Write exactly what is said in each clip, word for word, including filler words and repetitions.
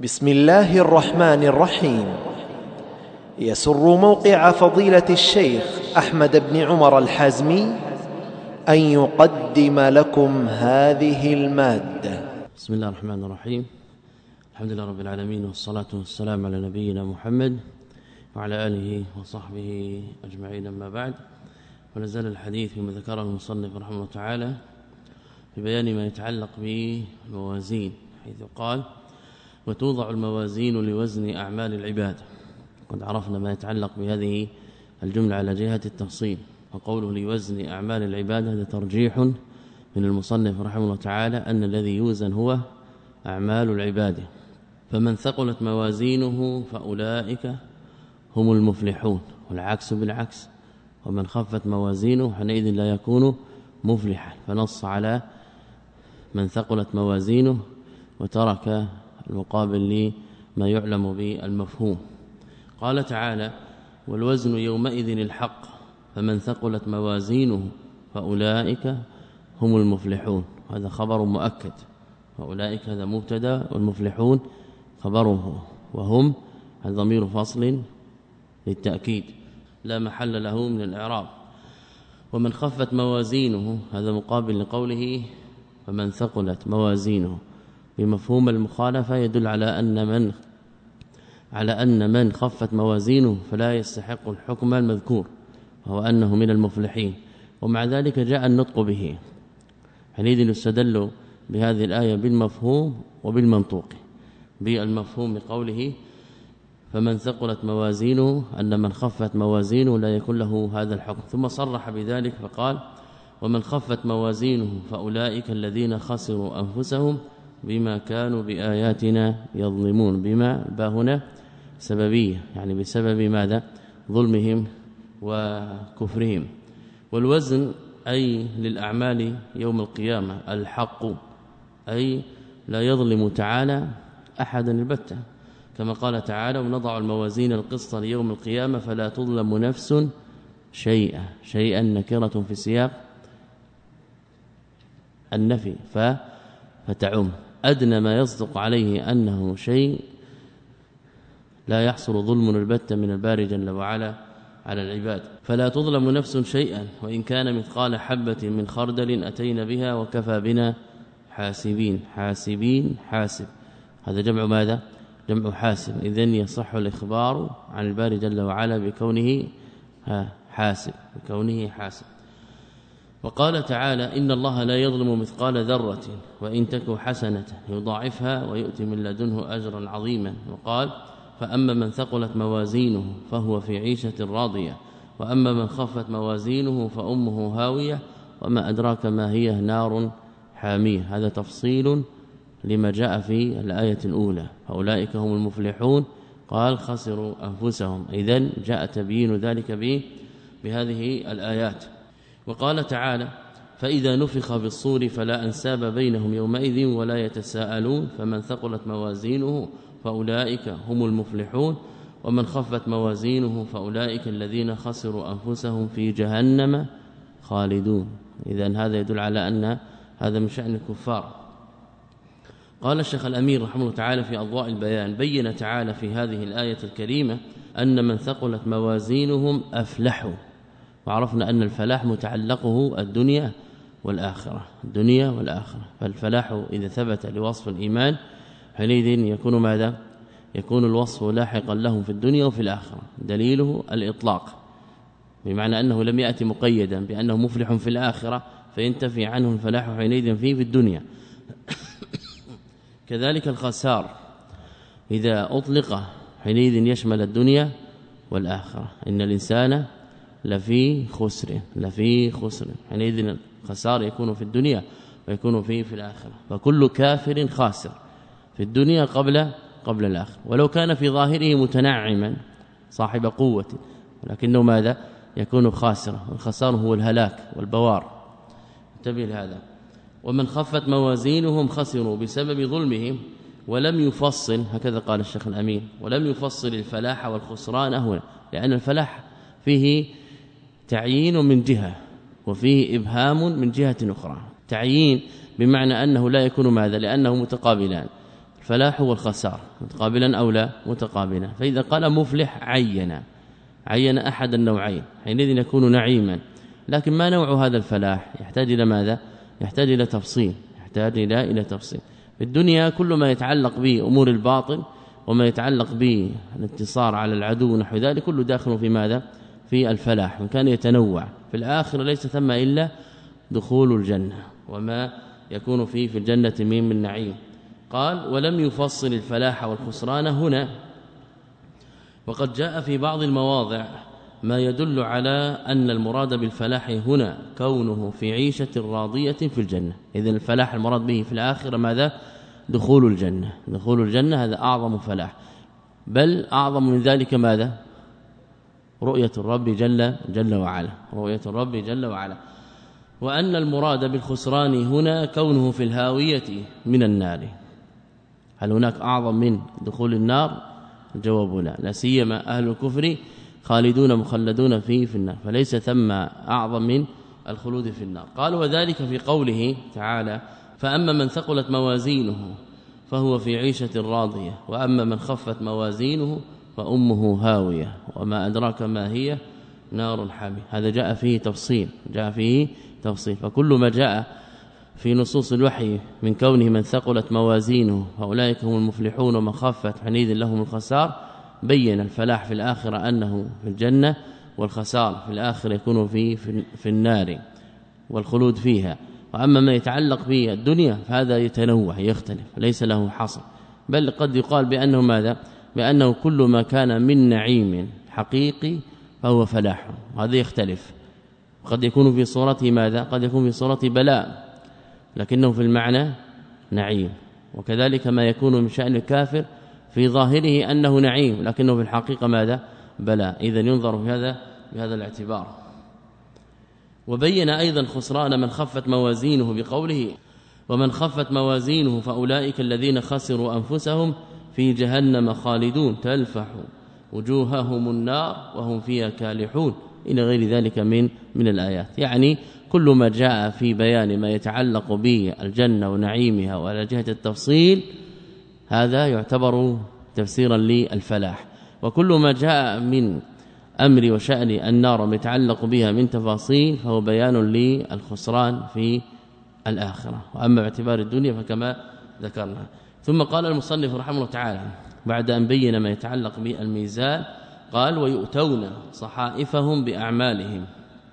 بسم الله الرحمن الرحيم. يسر موقع فضيلة الشيخ أحمد بن عمر الحازمي أن يقدم لكم هذه المادة. بسم الله الرحمن الرحيم. الحمد لله رب العالمين، والصلاة والسلام على نبينا محمد وعلى آله وصحبه أجمعين، أما بعد. ونزل الحديث فيما ذكره المصنف رحمه الله تعالى في بيان ما يتعلق بالموازين، حيث قال: وتوضع الموازين لوزن أعمال العباد. قد عرفنا ما يتعلق بهذه الجملة على جهة التفصيل، وقوله لوزن أعمال العباد هذا ترجيح من المصنف رحمه الله تعالى أن الذي يوزن هو أعمال العباد. فمن ثقلت موازينه فأولئك هم المفلحون، والعكس بالعكس، ومن خفت موازينه حينئذ لا يكون مفلحا. فنص على من ثقلت موازينه وترك المقابل لما يعلم بالمفهوم. قال تعالى: والوزن يومئذ الحق فمن ثقلت موازينه فأولئك هم المفلحون. هذا خبر مؤكد، فأولئك هذا مبتدا والمفلحون خبره، وهم ضمير فصل للتأكيد لا محل له من الإعراب. ومن خفت موازينه هذا مقابل لقوله فمن ثقلت موازينه، بمفهوم المخالفة يدل على أن من على أن من خفت موازينه فلا يستحق الحكم المذكور، وهو أنه من المفلحين، ومع ذلك جاء النطق به. حينئذ يستدل بهذه الآية بالمفهوم وبالمنطوق. بالمفهوم بقوله فمن ثقلت موازينه أن من خفت موازينه لا يكون له هذا الحكم، ثم صرح بذلك فقال: ومن خفت موازينه فأولئك الذين خسروا أنفسهم بما كانوا بآياتنا يظلمون. بما باهنا سببية، يعني بسبب ماذا؟ ظلمهم وكفرهم. والوزن أي للأعمال يوم القيامة الحق، أي لا يظلم تعالى أحدا البتة، كما قال تعالى: ونضع الموازين القسط ليوم القيامة فلا تظلم نفس شيئا. شيئا نكرة في سياق النفي فتعم، أدنى ما يصدق عليه أنه شيء لا يحصل ظلم البتة من الباري جل وعلا على العباد. فلا تظلم نفس شيئا وإن كان مثقال حبة من خردل أتينا بها وكفى بنا حاسبين. حاسبين حاسب، هذا جمع ماذا؟ جمع حاسب. إذن يصح الإخبار عن الباري جل وعلا بكونه حاسب، بكونه حاسب. وقال تعالى: إن الله لا يظلم مثقال ذرة وإن تك حسنة يضاعفها ويؤتي من لدنه أجرا عظيما. وقال: فأما من ثقلت موازينه فهو في عيشة راضية وأما من خفت موازينه فأمه هاوية وما أدراك ما هي نار حامية. هذا تفصيل لما جاء في الآية الأولى، فأولئك هم المفلحون. قال: خسروا أنفسهم، إذن جاء تبيين ذلك بهذه الآيات. وقال تعالى: فإذا نفخ في الصور فلا أنساب بينهم يومئذ ولا يتساءلون فمن ثقلت موازينه فأولئك هم المفلحون ومن خفت موازينه فأولئك الذين خسروا أنفسهم في جهنم خالدون. إذن هذا يدل على أن هذا من شأن الكفار. قال الشيخ الأمير رحمه الله تعالى في أضواء البيان: بين تعالى في هذه الآية الكريمة أن من ثقلت موازينهم أفلحوا. وعرفنا أن الفلاح متعلقه الدنيا والآخرة، الدنيا والآخرة. فالفلاح إذا ثبت لوصف الإيمان حينئذ يكون ماذا؟ يكون الوصف لاحقا لهم في الدنيا وفي الآخرة. دليله الإطلاق، بمعنى أنه لم يأتي مقيدا بأنه مفلح في الآخرة فينتفي عنه الفلاح حينئذ فيه في الدنيا. كذلك الخسار إذا أطلق حينئذ يشمل الدنيا والآخرة. إن الإنسان لفي خسر، لفي خسر، حينئذ الخسار يكون في الدنيا ويكون فيه في الآخرة. فكل كافر خاسر في الدنيا قبل قبل الآخرة، ولو كان في ظاهره متنعما صاحب قوة، ولكنه ماذا؟ يكون خاسرا. والخسار هو الهلاك والبوار. انتبه لهذا. ومن خفت موازينهم خسروا بسبب ظلمهم ولم يفصل، هكذا قال الشيخ الأمين، ولم يفصل الفلاح والخسران هنا، لأن الفلاح فيه تعيين من جهة وفيه إبهام من جهة أخرى. تعيين بمعنى أنه لا يكون ماذا؟ لأنه متقابلان. الفلاح والخسار متقابلا أو لا متقابلا. فإذا قال مفلح عين عين أحد النوعين حينئذ يكون نعيما. لكن ما نوع هذا الفلاح؟ يحتاج إلى ماذا؟ يحتاج إلى تفصيل يحتاج إلى إلى تفصيل. في الدنيا كل ما يتعلق بأمور الباطل وما يتعلق بالانتصار على العدو نحو ذلك كله داخل في ماذا؟ في الفلاح. وكان يتنوع. في الآخرة ليس ثم إلا دخول الجنة وما يكون فيه في الجنة من من نعيم. قال ولم يفصل الفلاح والخسران هنا، وقد جاء في بعض المواضع ما يدل على أن المراد بالفلاح هنا كونه في عيشة راضية في الجنة. إذن الفلاح المراد به في الآخرة ماذا؟ دخول الجنة. دخول الجنة هذا أعظم فلاح، بل أعظم من ذلك ماذا؟ رؤية الرب جل جل وعلا رؤية الرب جل وعلا. وأن المراد بالخسران هنا كونه في الهاوية من النار. هل هناك أعظم من دخول النار؟ الجواب لا، لا سيما أهل الكفر خالدون مخلدون فيه في النار، فليس ثم أعظم من الخلود في النار. قال وذلك في قوله تعالى فأما من ثقلت موازينه فهو في عيشة راضية وأما من خفت موازينه فأمه هاوية وما أدراك ما هي نار حامية. هذا جاء فيه تفصيل جاء فيه تفصيل. فكل ما جاء في نصوص الوحي من كونه من ثقلت موازينه فأولئك هم المفلحون ومن خفت حنيذ لهم الخسار بين الفلاح في الآخرة أنه في الجنة والخسار في الآخرة يكون في في النار والخلود فيها. وأما ما يتعلق بالدنيا فهذا يتنوع يختلف ليس له حصر، بل قد يقال بأنه ماذا؟ بأنه كل ما كان من نعيم حقيقي فهو فلاح. هذا يختلف، قد يكون في صورته ماذا؟ قد يكون في صورة بلاء لكنه في المعنى نعيم. وكذلك ما يكون من شأن الكافر في ظاهره أنه نعيم لكنه في الحقيقة ماذا؟ بلاء. إذن ينظر في هذا بهذا الاعتبار. وبين أيضا خسران من خفت موازينه بقوله ومن خفت موازينه فأولئك الذين خسروا أنفسهم في جهنم خالدون تلفح وجوههم النار وهم فيها كالحون إلى غير ذلك من من الآيات. يعني كل ما جاء في بيان ما يتعلق بالجنة ونعيمها وعلى جهة التفصيل هذا يعتبر تفسيرا للفلاح. وكل ما جاء من أمر وشأن النار متعلق بها من تفاصيل فهو بيان للخسران في الآخرة. وأما باعتبار الدنيا فكما ذكرنا. ثم قال المصنف رحمه الله تعالى بعد أن بين ما يتعلق بالميزان قال ويؤتون صحائفهم بأعمالهم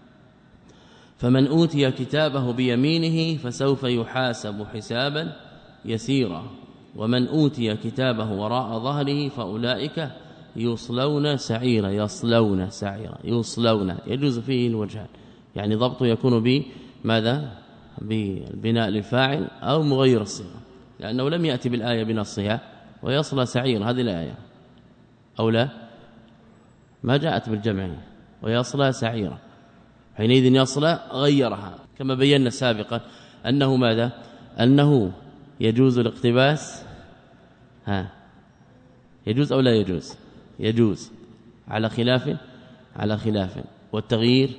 فمن أوتي كتابه بيمينه فسوف يحاسب حسابا يسيرا ومن أوتي كتابه وراء ظهره فأولئك يصلون سعيرا يصلون سعيرا يصلون يجوز فيه الوجهان، يعني ضبطه يكون بماذا؟ بالبناء للفاعل أو مغير الصيغة، لأنه لم يأتي بالآية بنصها ويصل سعير هذه الآية أو لا ما جاءت بالجمع ويصل سعيرا حينئذ يصل غيرها كما بينا سابقا أنه ماذا؟ أنه يجوز الاقتباس ها يجوز أو لا يجوز؟ يجوز على خلاف على خلاف والتغيير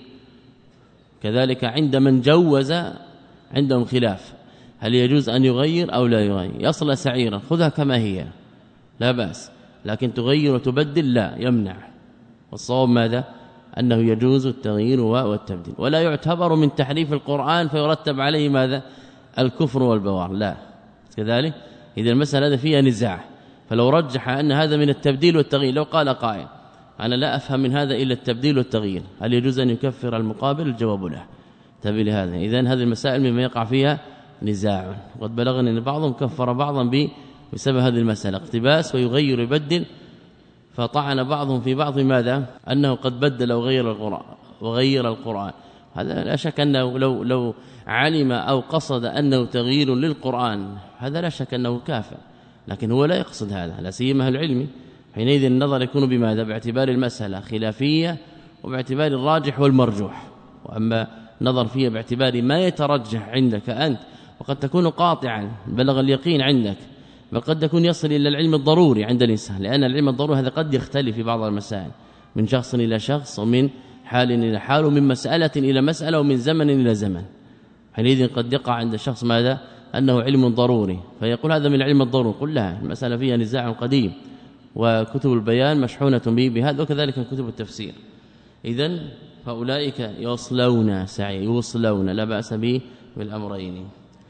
كذلك عند من جوز عندهم خلاف هل يجوز أن يغير أو لا يغير. يصل سعيرا خذها كما هي لا بأس، لكن تغير وتبدل لا يمنع. والصواب ماذا؟ أنه يجوز التغيير والتبديل ولا يعتبر من تحريف القرآن فيرتب عليه ماذا؟ الكفر والبوار لا كذلك. إذا المسألة هذا فيها نزاع، فلو رجح أن هذا من التبديل والتغيير لو قال قائل أنا لا أفهم من هذا إلا التبديل والتغيير هل يجوز أن يكفر المقابل؟ الجواب له تبي لهذا. إذن هذه المسائل مما يقع فيها نزاع. وقد بلغنا أن بعضهم كفر بعضا بسبب هذه المسألة اقتباس ويغير يبدل، فطعن بعضهم في بعض ماذا؟ أنه قد بدل وغير القرآن وغير القرآن. هذا لا شك أنه لو لو علم أو قصد أنه تغيير للقرآن هذا لا شك أنه كافر، لكن هو لا يقصد هذا لا سيما العلمي. حينئذ النظر يكون بماذا؟ باعتبار المسألة خلافية وباعتبار الراجح والمرجوح. وأما نظر فيها باعتبار ما يترجح عندك أنت وقد تكون قاطعا بلغ اليقين عندك، بل قد يكون يصل إلى العلم الضروري عند الإنسان، لأن العلم الضروري هذا قد يختلف في بعض المسائل من شخص إلى شخص ومن حال إلى حال ومن مسألة إلى مسألة ومن زمن إلى زمن. حينئذ قد يقع عند الشخص ماذا؟ أنه علم ضروري، فيقول هذا من العلم الضروري. قل لها المسألة فيها نزاع قديم، وكتب البيان مشحونة به بهذا، وكذلك كتب التفسير. إذن فأولئك يصلون سعي يوصلون لا بأس به بالأمرين.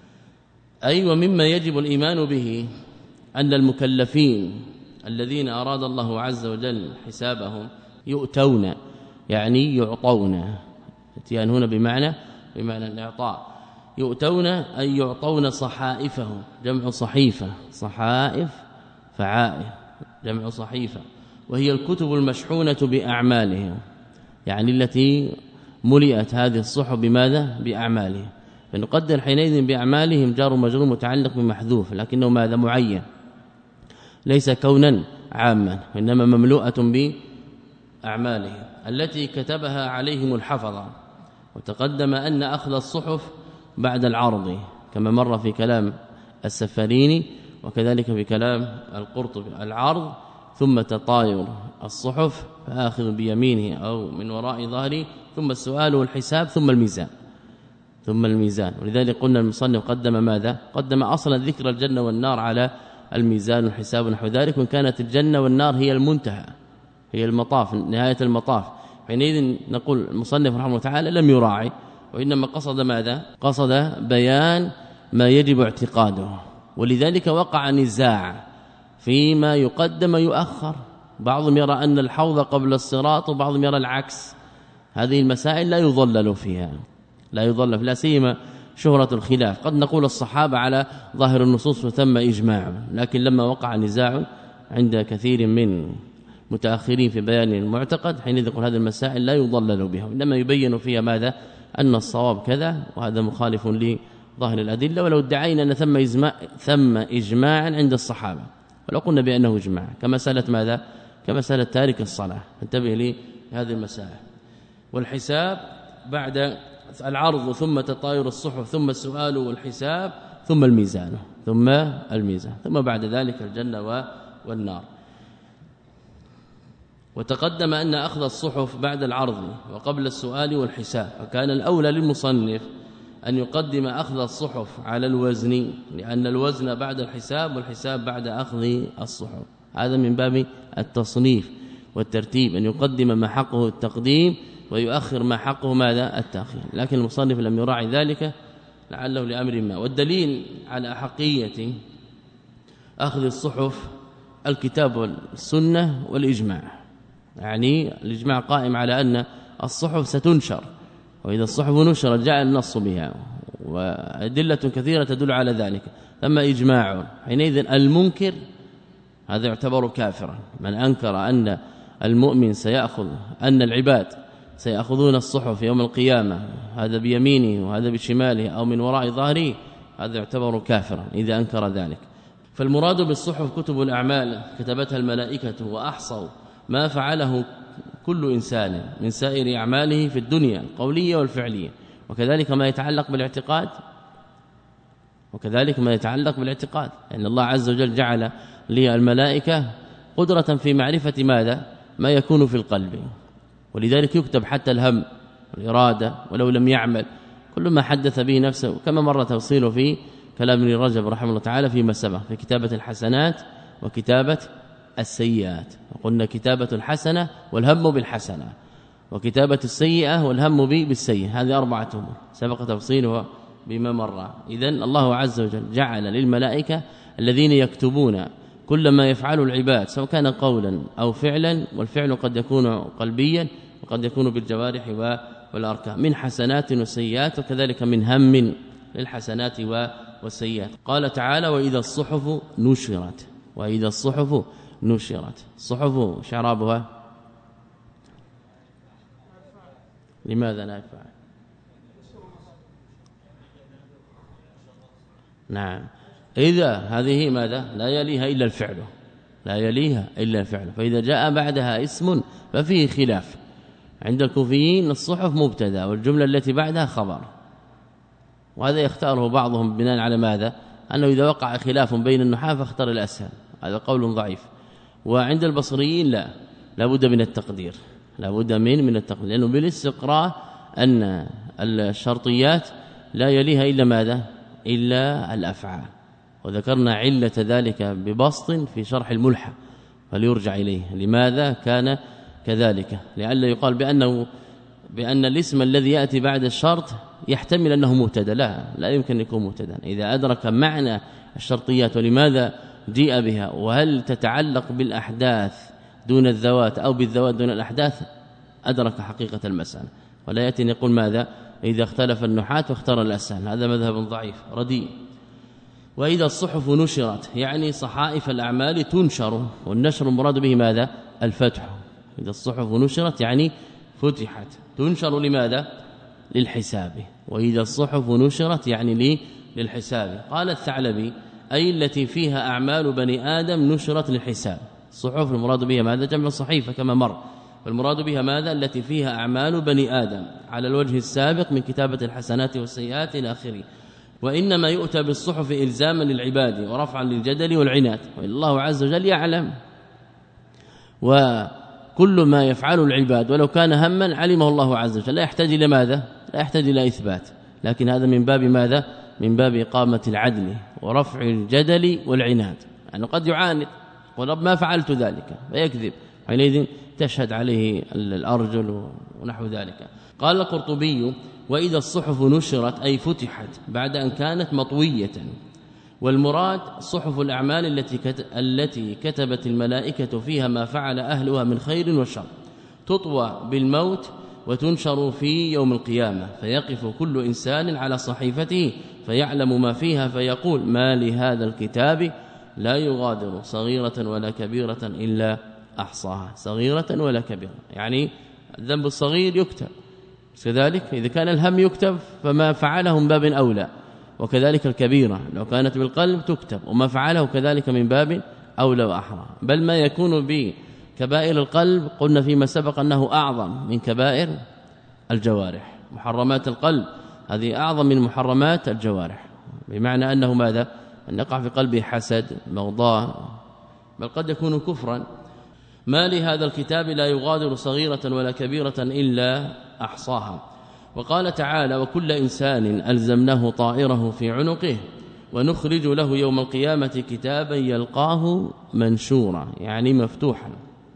أي ومما يجب الإيمان به أن المكلفين الذين أراد الله عز وجل حسابهم يؤتون، يعني يعطون، اتيان هنا بمعنى بمعنى الإعطاء، يؤتون أي يعطون صحائفهم، جمع صحيفة، صحائف فعائف جمع صحيفة، وهي الكتب المشحونة بأعمالهم، يعني التي ملئت هذه الصحف بماذا؟ بأعمالهم. فنقدر حينئذ بأعمالهم جار مجرور متعلق بمحذوف، لكنه ماذا؟ معين، ليس كونا عاما، وإنما مملوءة بأعمالهم التي كتبها عليهم الحفظة. وتقدم أن أخذ الصحف بعد العرض كما مر في كلام السفاريني، وكذلك في كلام القرطبي، العرض ثم تطاير الصحف فآخذ بيمينه أو من وراء ظهره، ثم السؤال والحساب، ثم الميزان ثم الميزان ولذلك قلنا المصنف قدم ماذا؟ قدم أصلا ذكر الجنة والنار على الميزان والحساب ونحو ذلك، وإن كانت الجنة والنار هي المنتهى، هي المطاف، نهاية المطاف، حينئذ نقول المصنف رحمه الله تعالى لم يراعي، وإنما قصد ماذا؟ قصد بيان ما يجب اعتقاده. ولذلك وقع نزاع فيما يقدم يؤخر، بعضهم يرى أن الحوض قبل الصراط، وبعضهم يرى العكس. هذه المسائل لا يضلل فيها، لا يضلل، لا سيما شهرة الخلاف. قد نقول الصحابة على ظاهر النصوص وثم إجماع، لكن لما وقع نزاع عند كثير من متأخرين في بيان المعتقد، حينئذ يقول هذه المسائل لا يضلل بها، إنما يبين فيها ماذا؟ أن الصواب كذا، وهذا مخالف لظاهر الأدلة. ولو ادعينا أن ثم إجماع ثم إجماعا عند الصحابة، ولو قلنا بأنه إجماع كمسألة ماذا؟ كمسألة تارك الصلاة، انتبه لي هذه المسائل. والحساب بعد العرض ثم تطاير الصحف ثم السؤال والحساب ثم الميزان ثم الميزان ثم بعد ذلك الجنة والنار. وتقدم أن أخذ الصحف بعد العرض وقبل السؤال والحساب، فكان الأولى للمصنف أن يقدم أخذ الصحف على الوزن، لأن الوزن بعد الحساب والحساب بعد أخذ الصحف، هذا من باب التصنيف والترتيب، أن يقدم ما حقه التقديم ويؤخر ما حقه ماذا؟ التأخير. لكن المصنف لم يراعي ذلك لعله لأمر ما. والدليل على أحقية أخذ الصحف الكتاب والسنة والإجماع، يعني الإجماع قائم على أن الصحف ستنشر، وإذا الصحف نشرت جاء النص بها، وأدلة كثيرة تدل على ذلك. ثم إجماع، حينئذ المنكر هذا يعتبر كافرا. من أنكر أن المؤمن سيأخذ، أن العباد سيأخذون الصحف يوم القيامة، هذا بيمينه وهذا بشماله أو من وراء ظهره، هذا يعتبر كافرا إذا أنكر ذلك. فالمراد بالصحف كتب الأعمال كتبتها الملائكة، وأحصوا ما فعله كل إنسان من سائر أعماله في الدنيا القولية والفعلية، وكذلك ما يتعلق بالاعتقاد وكذلك ما يتعلق بالاعتقاد أن الله عز وجل جعل للملائكة قدرة في معرفة ماذا؟ ما يكون في القلب، ولذلك يكتب حتى الهم والإرادة ولو لم يعمل، كل ما حدث به نفسه، كما مر توصيله في كلام ابن رجب رحمه الله تعالى فيما سبق في كتابة الحسنات وكتابة السيئات. وقلنا كتابة الحسنة والهم بالحسنة، وكتابة السيئة والهم بالسيئة، هذه أربعة أمور سبق تفصيلها بما مر. إذن الله عز وجل جعل للملائكة الذين يكتبون كل ما يفعله العباد سواء كان قولا أو فعلا، والفعل قد يكون قلبيا وقد يكون بالجوارح والأركان، من حسنات وسيئات، وكذلك من هم للحسنات والسيئات. قال تعالى: وإذا الصحف نشرت، وإذا الصحف نشرت. الصحف شعرابها لماذا لا يفعل؟ نعم، إذا هذه ماذا؟ لا يليها إلا الفعل، لا يليها إلا الفعل، فإذا جاء بعدها اسم ففيه خلاف. عند الكوفيين الصحف مبتدا والجملة التي بعدها خبر، وهذا يختاره بعضهم بناء على ماذا؟ أنه إذا وقع خلاف بين النحاة فاختار الأسهل، هذا قول ضعيف. وعند البصريين لا، لابد من التقدير، لابد من من التقدير، لأنه بالاستقراء أن الشرطيات لا يليها إلا ماذا؟ إلا الأفعال. وذكرنا علة ذلك ببسط في شرح الملحة فليرجع إليه. لماذا كان كذلك؟ لئلا يقال بأنه بأن الاسم الذي يأتي بعد الشرط يحتمل أنه مبتدا. لا لا يمكن أن يكون مبتدا إذا أدرك معنى الشرطيات ولماذا جيء بها، وهل تتعلق بالأحداث دون الذوات أو بالذوات دون الأحداث، أدرك حقيقة المسألة. ولا يأتي أن يقول ماذا إذا اختلف النحاة واختار الأسهل، هذا مذهب ضعيف رديء. وإذا الصحف نشرت يعني صحائف الأعمال تنشر، والنشر المراد به ماذا؟ الفتح. إذا الصحف نشرت يعني فتحت، تنشر لماذا؟ للحساب. وإذا الصحف نشرت يعني لي للحساب. قال الثعلبي أي التي فيها أعمال بني آدم نشرت للحساب. الصحف المراد بها ماذا؟ جمع صحيفة كما مر. والمراد بها ماذا؟ التي فيها أعمال بني آدم على الوجه السابق من كتابة الحسنات والسيئات إلى آخره. وإنما يؤتى بالصحف إلزاما للعباد ورفعا للجدل والعناد، والله عز وجل يعلم. وكل ما يفعله العباد ولو كان هما علمه الله عز وجل، لا يحتاج إلى ماذا؟ لا يحتاج إلى إثبات، لكن هذا من باب ماذا؟ من باب إقامة العدل ورفع الجدل والعناد. يعني قد يعاند ورب ما فعلت ذلك فيكذب، حينئذ تشهد عليه الأرجل ونحو ذلك. قال القرطبي وإذا الصحف نشرت أي فتحت بعد أن كانت مطوية. والمراد صحف الأعمال التي التي كتبت الملائكة فيها ما فعل أهلها من خير وشر، تطوى بالموت وتنشر في يوم القيامة، فيقف كل إنسان على صحيفته فيعلم ما فيها فيقول ما لهذا الكتاب لا يغادر صغيرة ولا كبيرة إلا أحصاها. صغيرة ولا كبيرة يعني الذنب الصغير يكتب، كذلك إذا كان الهم يكتب فما فعله من باب أولى، وكذلك الكبيرة لو كانت بالقلب تكتب وما فعله كذلك من باب أولى وأحرى. بل ما يكون بكبائر القلب قلنا فيما سبق أنه أعظم من كبائر الجوارح. محرمات القلب هذه أعظم من محرمات الجوارح، بمعنى أنه ماذا؟ أن يقع في قلبه حسد بغضاء، بل قد يكون كفرا. ما لهذا الكتاب لا يغادر صغيرة ولا كبيرة إلا أحصاها. وقال تعالى وكل إنسان ألزمناه طائره في عنقه ونخرج له يوم القيامة كتابا يلقاه منشورا يعني مفتوحا.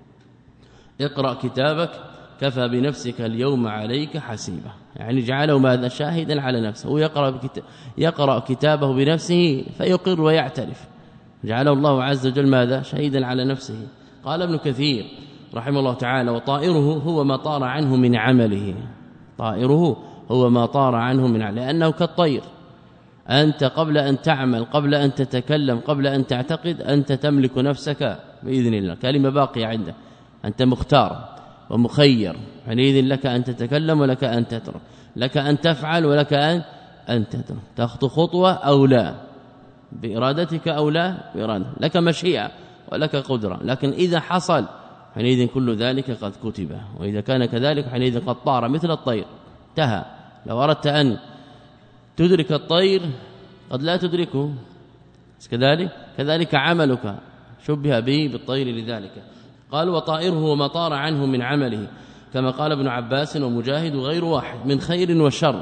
اقرأ كتابك كفى بنفسك اليوم عليك حسيبا، يعني جعله ماذا؟ شاهدا على نفسه. ويقرأ يقرأ كتابه بنفسه فيقر ويعترف، جعله الله عز وجل ماذا؟ شهيدا على نفسه. قال ابن كثير رحمه الله تعالى وطائره هو ما طار عنه من عمله. طائره هو ما طار عنه من عمله، لأنه كالطير، أنت قبل أن تعمل قبل أن تتكلم قبل أن تعتقد أنت تملك نفسك بإذن الله، كلمة باقية عندك، أنت مختار ومخير، حينئذ لك أن تتكلم ولك أن تترك، لك أن تفعل ولك أن أن تترك، تخطو خطوة أو لا بإرادتك أو لا بإرادة، لك مشيئة ولك قدرة. لكن إذا حصل حينئذ كل ذلك قد كتب، وإذا كان كذلك حينئذ قد طار مثل الطير انتهى. لو أردت أن تدرك الطير قد لا تدركه، كذلك كذلك عملك شبه به بالطير. لذلك قال وطائره وما طار عنه من عمله، كما قال ابن عباس ومجاهد وغير واحد، من خير وشر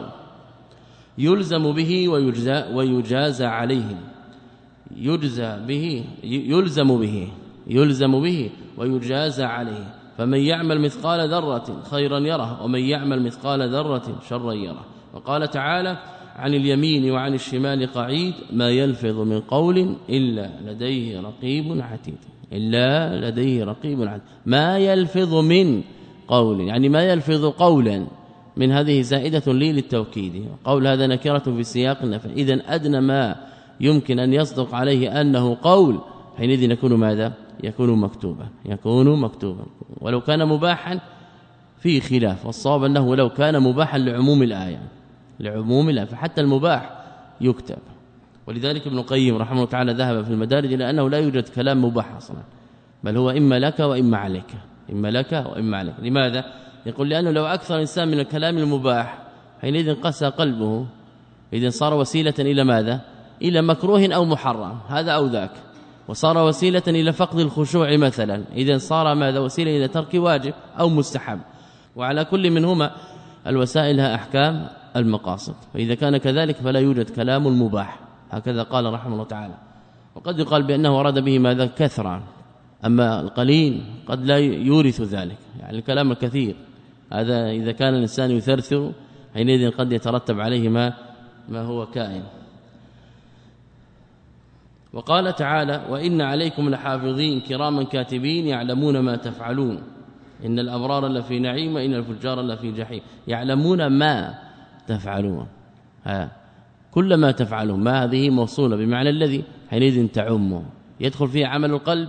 يلزم به ويجزى ويجازى عليه. يجزى به يلزم به يلزم به ويجازى عليه. فمن يعمل مثقال ذرة خيرا يره ومن يعمل مثقال ذرة شرا يره. وقال تعالى عن اليمين وعن الشمال قعيد ما يلفظ من قول إلا لديه رقيب عتيد. إلا لديه رقيب عتيد، ما يلفظ من قول يعني ما يلفظ قولا، من هذه زائدة لي للتوكيد. قول هذا نكرة في سياق النفي، إذن أدنى ما يمكن أن يصدق عليه أنه قول حينئذ يكون ماذا؟ يكون مكتوبا يكون مكتوبا ولو كان مباحا في خلاف، والصواب أنه لو كان مباحا لعموم الآية لعموم الآية فحتى المباح يكتب. ولذلك ابن القيم رحمه الله تعالى ذهب في المدارج إلى أنه لا يوجد كلام مباح أصلا، بل هو إما لك وإما عليك، إما لك وإما عليك. لماذا؟ يقول لأنه لو أكثر إنسان من الكلام المباح حينئذ قسى قلبه، إذن صار وسيلة إلى ماذا؟ إلى مكروه أو محرم، هذا أو ذاك، وصار وسيلة إلى فقد الخشوع مثلا، إذن صار ماذا؟ وسيلة إلى ترك واجب أو مستحب. وعلى كل منهما الوسائل لها أحكام المقاصد. فإذا كان كذلك فلا يوجد كلام مباح، هكذا قال رحمه الله تعالى. وقد يقال بأنه أراد به ماذا؟ كثرا، أما القليل قد لا يورث ذلك، يعني الكلام الكثير هذا إذا كان الإنسان يثرثر حينئذ قد يترتب عليه ما ما هو كائن. وقال تعالى: وإن عليكم لحافظين كراما كاتبين يعلمون ما تفعلون إن الأبرار لفي نعيم وإن الفجار لفي جحيم. يعلمون ما تفعلون، ها كل ما تفعلون، ما هذه موصولة بمعنى الذي، حينئذ تعم، يدخل فيه عمل القلب،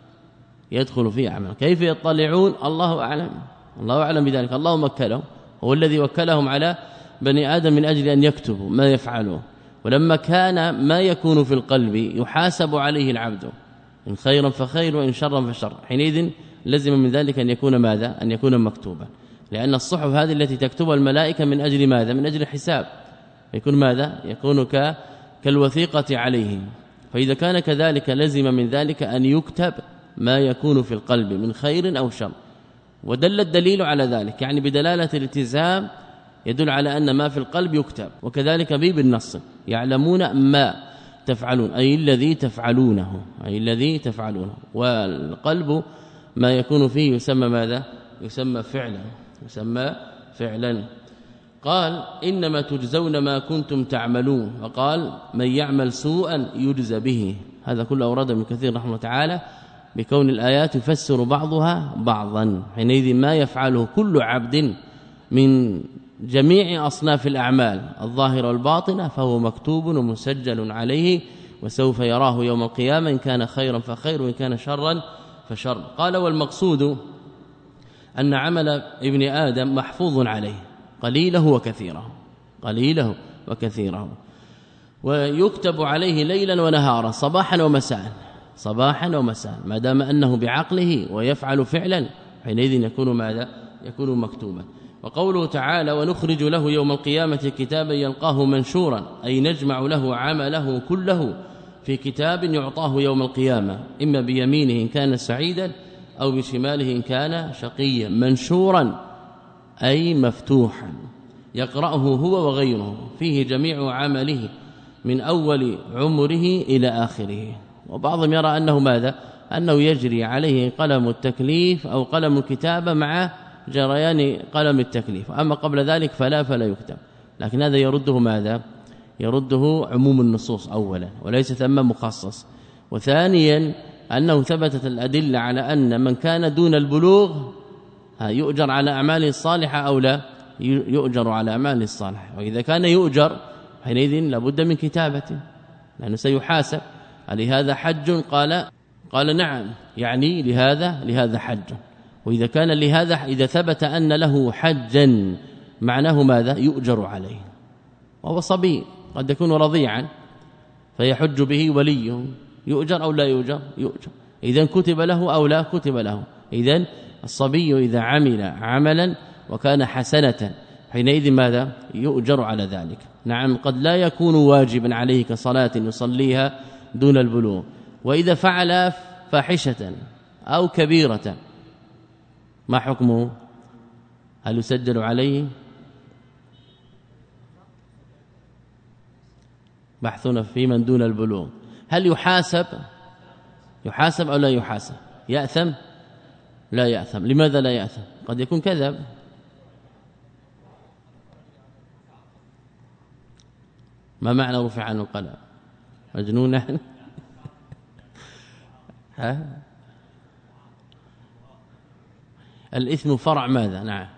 يدخل فيه عمل. كيف يطلعون؟ الله أعلم، الله أعلم بذلك. الله وكلهم، هو الذي وكلهم على بني آدم من أجل أن يكتبوا ما يفعلون. ولما كان ما يكون في القلب يحاسب عليه العبد، إن خيرا فخير وإن شرا فشر، حينئذ لازم من ذلك أن يكون ماذا؟ أن يكون مكتوبا، لأن الصحف هذه التي تكتبها الملائكة من أجل ماذا؟ من أجل الحساب، يكون ماذا؟ يكون ك كالوثيقة عليه. فإذا كان كذلك لزم من ذلك أن يكتب ما يكون في القلب من خير أو شر. ودل الدليل على ذلك، يعني بدلالة الالتزام يدل على أن ما في القلب يكتب. وكذلك به بالنص: يعلمون ما تفعلون، أي الذي تفعلونه، أي الذي تفعلونه. والقلب ما يكون فيه يسمى ماذا؟ يسمى فعلا، يسمى فعلا. قال: إنما تجزون ما كنتم تعملون. وقال: من يعمل سوءا يجزى به. هذا كله أورد من كثير رحمه الله تعالى بكون الآيات يفسر بعضها بعضا، حينئذ ما يفعله كل عبد من جميع أصناف الأعمال الظاهرة والباطنة فهو مكتوب ومسجل عليه، وسوف يراه يوم القيامة إن كان خيرا فخير وإن كان شرا فشر. قال: والمقصود أن عمل ابن آدم محفوظ عليه، قليله وكثيره، قليله وكثيره، ويكتب عليه ليلا ونهارا، صباحا ومساء، صباحا ومساء، ما دام أنه بعقله ويفعل فعلا حينئذ يكون ماذا؟ يكون مكتوبا. وقوله تعالى: ونخرج له يوم القيامة كتابا يلقاه منشورا، أي نجمع له عمله كله في كتاب يعطاه يوم القيامة، إما بيمينه إن كان سعيدا أو بشماله إن كان شقيا، منشورا أي مفتوحا، يقرأه هو وغيره، فيه جميع عمله من أول عمره إلى آخره. وبعضهم يرى أنه ماذا؟ أنه يجري عليه قلم التكليف أو قلم الكتابة مع جريان قلم التكليف، أما قبل ذلك فلا فلا يكتب. لكن هذا يرده ماذا؟ يرده عموم النصوص أولا، وليس ثم مخصص. وثانيا أنه ثبتت الأدلة على أن من كان دون البلوغ يؤجر على أعماله الصالحة أو لا، يؤجر على أعماله الصالحة. وإذا كان يؤجر حينئذ لابد من كتابته، لأنه سيحاسب. لهذا حج؟ قال قال نعم، يعني لهذا لهذا حج. وإذا كان لهذا، إذا ثبت أن له حجا معناه ماذا؟ يؤجر عليه. وهو صبي قد يكون رضيعا فيحج به وليه، يؤجر أو لا يؤجر؟ يؤجر. إذن كتب له أو لا كتب له. إذن الصبي إذا عمل عملا وكان حسنة حينئذ ماذا؟ يؤجر على ذلك. نعم، قد لا يكون واجبا عليه كصلاة يصليها دون البلوغ. وإذا فعل فاحشة أو كبيرة ما حكمه؟ هل يسجل عليه؟ بحثنا في من دون البلوغ. هل يحاسب؟ يحاسب أو لا يحاسب؟ يأثم؟ لا يأثم. لماذا لا يأثم؟ قد يكون كذب. ما معنى رفع عنه القلم؟ مجنونا؟ ها؟ الإثم فرع ماذا؟ نعم،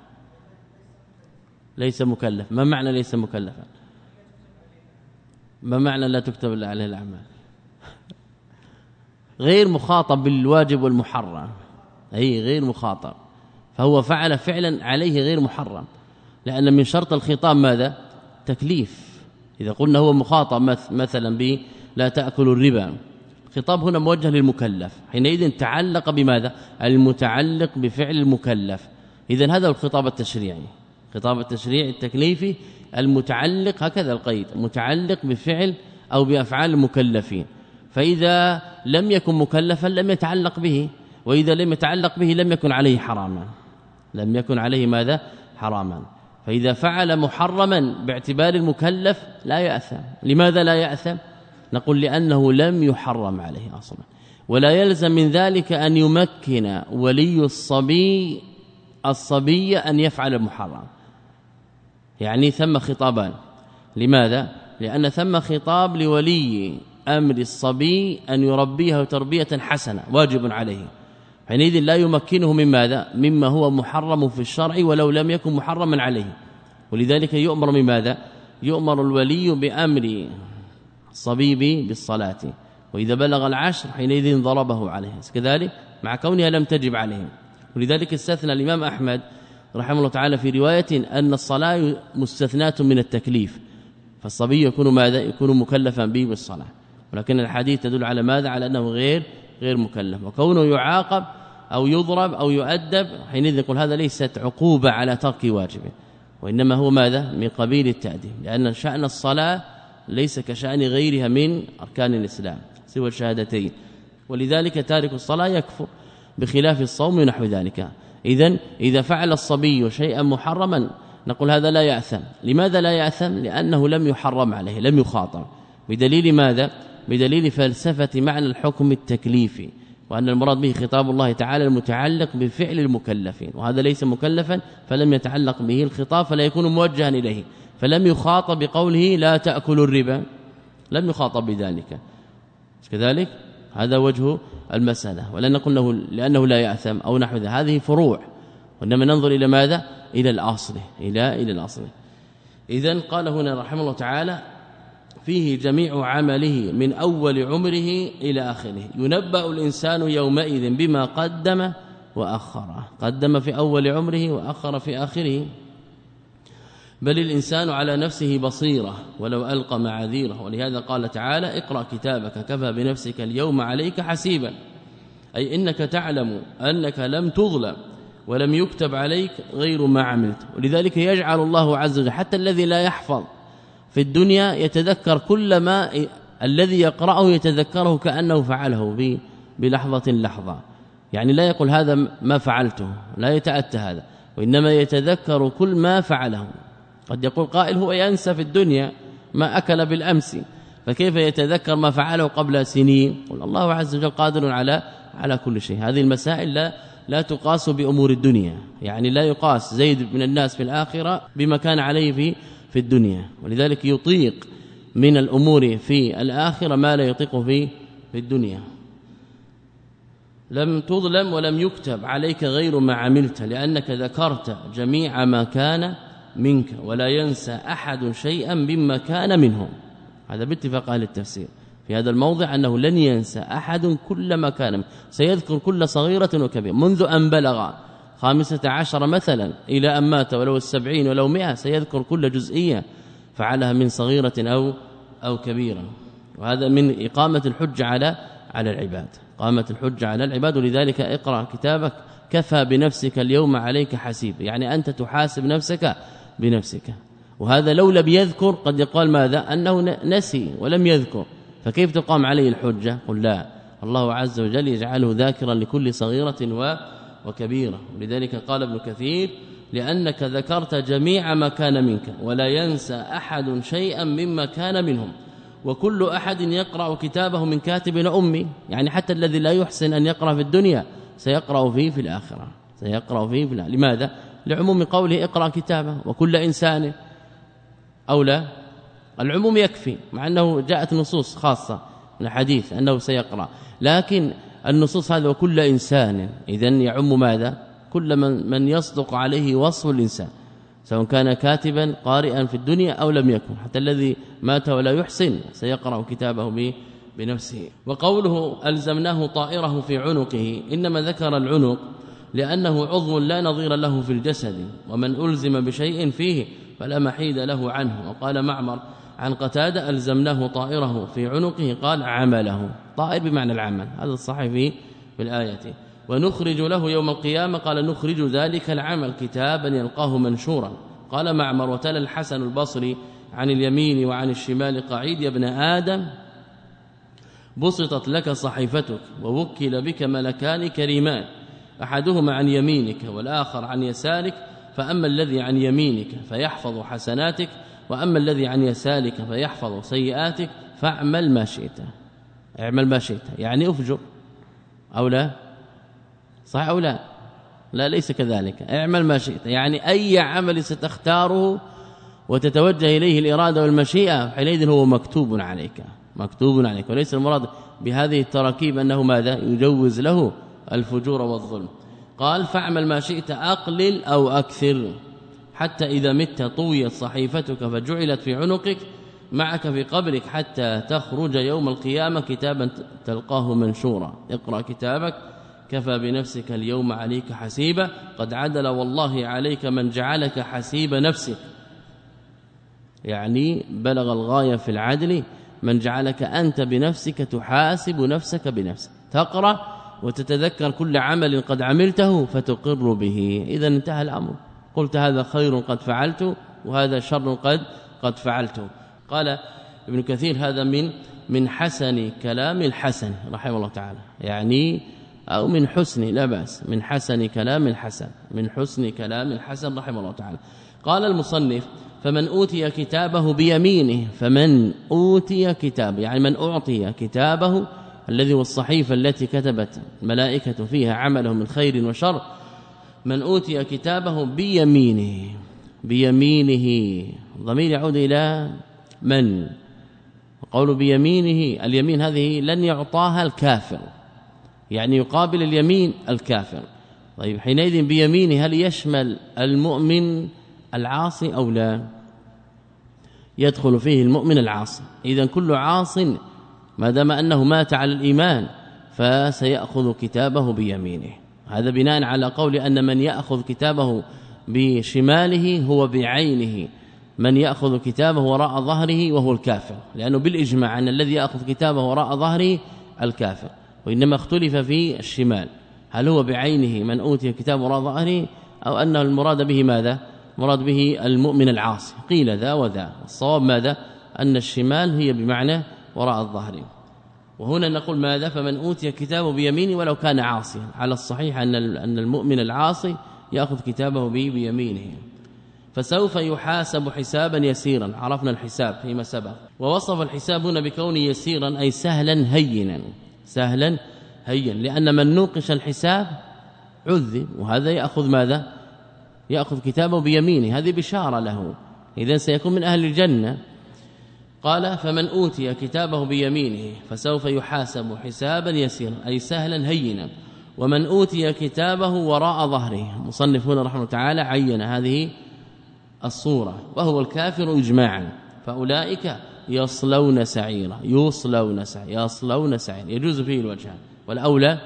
ليس مكلف. ما معنى ليس مكلفا؟ ما معنى لا تكتب إلا عليه الأعمال؟ غير مخاطب بالواجب والمحرم، أي غير مخاطب، فهو فعل فعلا عليه غير محرم، لأن من شرط الخطاب ماذا؟ تكليف. إذا قلنا هو مخاطب مثلا ب لا تأكل الربا، الخطاب هنا موجه للمكلف، حينئذ تعلق بماذا؟ المتعلق بفعل المكلف. إذن هذا الخطاب التشريعي، خطاب التشريع التكليفي المتعلق، هكذا القيد، متعلق بفعل أو بأفعال المكلفين. فإذا لم يكن مكلفا لم يتعلق به، وإذا لم يتعلق به لم يكن عليه حراما، لم يكن عليه ماذا؟ حراما. فإذا فعل محرما باعتبار المكلف لا يأثم. لماذا لا يأثم؟ نقول لأنه لم يحرم عليه أصلا، ولا يلزم من ذلك أن يمكن ولي الصبي الصبي أن يفعل المحرم. يعني ثم خطابان. لماذا؟ لأن ثم خطاب لولي أمر الصبي أن يربيه تربية حسنة واجب عليه، حينئذ لا يمكنه من ماذا؟ مما هو محرم في الشرع ولو لم يكن محرما عليه. ولذلك يؤمر من ماذا؟ يؤمر الولي بأمر الصبي بالصلاة، وإذا بلغ العشر حينئذ ضربه عليها، كذلك مع كونها لم تجب عليه. ولذلك استثنى الإمام أحمد رحمه الله تعالى في رواية أن الصلاة مستثناة من التكليف، فالصبي يكون ماذا؟ يكون مكلفا به بالصلاة، ولكن الحديث تدل على ماذا؟ على أنه غير غير مكلف، وكونه يعاقب أو يضرب أو يؤدب حينئذ يقول هذا ليست عقوبة على ترك واجب، وإنما هو ماذا؟ من قبيل التأديب، لأن شأن الصلاة ليس كشأن غيرها من أركان الإسلام سوى الشهادتين، ولذلك تارك الصلاة يكفر، بخلاف الصوم ونحو ذلك. إذن إذا فعل الصبي شيئا محرما نقول هذا لا يأثم. لماذا لا يأثم؟ لأنه لم يحرم عليه، لم يخاطب. بدليل ماذا؟ بدليل فلسفة معنى الحكم التكليفي، وأن المراد به خطاب الله تعالى المتعلق بفعل المكلفين، وهذا ليس مكلفا فلم يتعلق به الخطاب فلا يكون موجها إليه، فلم يخاطب بقوله لا تأكل الربا، لم يخاطب بذلك. كذلك هذا وجه المسألة، ولا نقول له لأنه لا يأثم أو نحو ذلك، هذه فروع، وإنما ننظر إلى ماذا؟ إلى الأصل، إلى إلى الأصل. إذن قال هنا رحمه الله تعالى فيه جميع عمله من أول عمره إلى آخره، ينبأ الإنسان يومئذ بما قدم وأخر، قدم في أول عمره وأخر في آخره. بل الإنسان على نفسه بصيرة ولو ألقى معاذيره، ولهذا قال تعالى اقرأ كتابك كفى بنفسك اليوم عليك حسيبا، أي إنك تعلم أنك لم تظلم ولم يكتب عليك غير ما عملت. ولذلك يجعل الله عز وجل حتى الذي لا يحفظ في الدنيا يتذكر كل ما الذي يقرأه يتذكره كأنه فعله بلحظة لحظة، يعني لا يقول هذا ما فعلته، لا يتأتى هذا، وإنما يتذكر كل ما فعله. قد يقول قائل هو ينسى في الدنيا ما أكل بالأمس، فكيف يتذكر ما فعله قبل سنين؟ قل الله عز وجل قادر على على كل شيء. هذه المسائل لا لا تقاس بأمور الدنيا، يعني لا يقاس زيد من الناس في الآخرة بما كان عليه في في الدنيا، ولذلك يطيق من الأمور في الآخرة ما لا يطيق في في الدنيا. لم تظلم ولم يكتب عليك غير ما عملت، لأنك ذكرت جميع ما كان منك، ولا ينسى أحد شيئا مما كان منه. هذا باتفاق أهل التفسير في هذا الموضع أنه لن ينسى أحد كل ما كان منه، سيذكر كل صغيرة وكبيرة منذ أن بلغ خامسة عشر مثلا إلى أن مات، ولو السبعين ولو مئة سيذكر كل جزئية فعلها من صغيرة أو أو كبيرة. وهذا من إقامة الحجة على على العباد، إقامة الحجة على العباد. ولذلك اقرأ كتابك كفى بنفسك اليوم عليك حسيب، يعني أنت تحاسب نفسك بنفسك. وهذا لو لم يذكر قد يقال ماذا؟ أنه نسي ولم يذكر، فكيف تقام عليه الحجة؟ قل لا، الله عز وجل يجعله ذاكرا لكل صغيرة وكبيرة. ولذلك قال ابن كثير لأنك ذكرت جميع ما كان منك ولا ينسى أحد شيئا مما كان منهم، وكل أحد يقرأ كتابه من كاتب أمي، يعني حتى الذي لا يحسن أن يقرأ في الدنيا سيقرأ فيه في الآخرة، سيقرأ فيه في الآخرة. لماذا؟ لعموم قوله اقرأ كتابه، وكل إنسان أو لا، العموم يكفي، مع أنه جاءت نصوص خاصة من الحديث أنه سيقرأ، لكن النصوص هذا وكل إنسان إذن يعم ماذا؟ كل من, من يصدق عليه وصف الإنسان، سواء كان كاتبا قارئا في الدنيا أو لم يكن، حتى الذي مات ولا يحسن سيقرأ كتابه بنفسه. وقوله ألزمناه طائره في عنقه، إنما ذكر العنق لأنه عضو لا نظير له في الجسد، ومن ألزم بشيء فيه فلا محيد له عنه. وقال معمر عن قتادة ألزمناه طائره في عنقه، قال عمله، طائر بمعنى العمل، هذا الصحيح في الآية. ونخرج له يوم القيامة، قال نخرج ذلك العمل كتابا يلقاه منشورا. قال معمر وتلا الحسن البصري عن اليمين وعن الشمال قعيد يا ابن آدم بسطت لك صحيفتك ووكل بك ملكان كريمان، أحدهما عن يمينك والآخر عن يسارك، فأما الذي عن يمينك فيحفظ حسناتك وأما الذي عن يسارك فيحفظ سيئاتك فاعمل ما شئت. اعمل ما شئت يعني افجر أو لا؟ صح أو لا؟ لا ليس كذلك. اعمل ما شئت يعني أي عمل ستختاره وتتوجه إليه الإرادة والمشيئة حينئذ هو مكتوب عليك مكتوب عليك وليس المراد بهذه التراكيب أنه ماذا يجوز له الفجور والظلم. قال فاعمل ما شئت أقلل أو أكثر حتى إذا مت طويت صحيفتك فجعلت في عنقك معك في قبرك حتى تخرج يوم القيامة كتابا تلقاه منشورا اقرأ كتابك كفى بنفسك اليوم عليك حسيبا قد عدل والله عليك من جعلك حسيب نفسك يعني بلغ الغاية في العدل من جعلك أنت بنفسك تحاسب نفسك بنفسك تقرأ وتتذكر كل عمل قد عملته فتقر به. إذا انتهى الأمر قلت هذا خير قد فعلته وهذا شر قد قد فعلته. قال ابن كثير هذا من من حسن كلام الحسن رحمه الله تعالى يعني أو من حسن لا بأس من حسن كلام الحسن من حسن كلام الحسن رحمه الله تعالى. قال المصنف فمن أوتي كتابه بيمينه فمن أوتي كتابه يعني من أعطي كتابه الذي هو الصحيفة التي كتبت الملائكة فيها عمله من خير وشر من أوتي كتابه بيمينه بيمينه ضمير يعود إلى من قول بيمينه اليمين هذه لن يعطاها الكافر يعني يقابل اليمين الكافر. طيب حينئذ بيمينه هل يشمل المؤمن العاصي أو لا؟ يدخل فيه المؤمن العاصي. إذن كل عاص ما دام أنه مات على الإيمان فسيأخذ كتابه بيمينه. هذا بناء على قول أن من يأخذ كتابه بشماله هو بعينه من يأخذ كتابه وراء ظهره وهو الكافر لأنه بالإجماع أن الذي يأخذ كتابه وراء ظهره الكافر وإنما اختلف في الشمال هل هو بعينه من أوتي كتابه وراء ظهره أو أن المراد به ماذا؟ مراد به المؤمن العاصي. قيل ذا وذا الصواب ماذا؟ أن الشمال هي بمعنى وراء الظهر. وهنا نقول ماذا؟ فمن أوتي كتابه بيمينه ولو كان عاصيا على الصحيح أن أن المؤمن العاصي يأخذ كتابه بيمينه فسوف يحاسب حسابا يسيرا. عرفنا الحساب فيما سبق ووصف الحساب هنا بكونه يسيرا أي سهلا هينا سهلا هينا لأن من نوقش الحساب عذب وهذا يأخذ ماذا؟ يأخذ كتابه بيمينه هذه بشارة له إذن سيكون من أهل الجنة. قال فمن أوتي كتابه بيمينه فسوف يحاسب حسابا يسيرا أي سهلا هينا ومن أوتي كتابه وراء ظهره. مصنف هنا رحمه تعالى عين هذه الصورة وهو الكافر إجماعا فأولئك يصلون سعيرا يصلون سعيرا يصلون سعيرا يجوز فيه الوجهان والأولى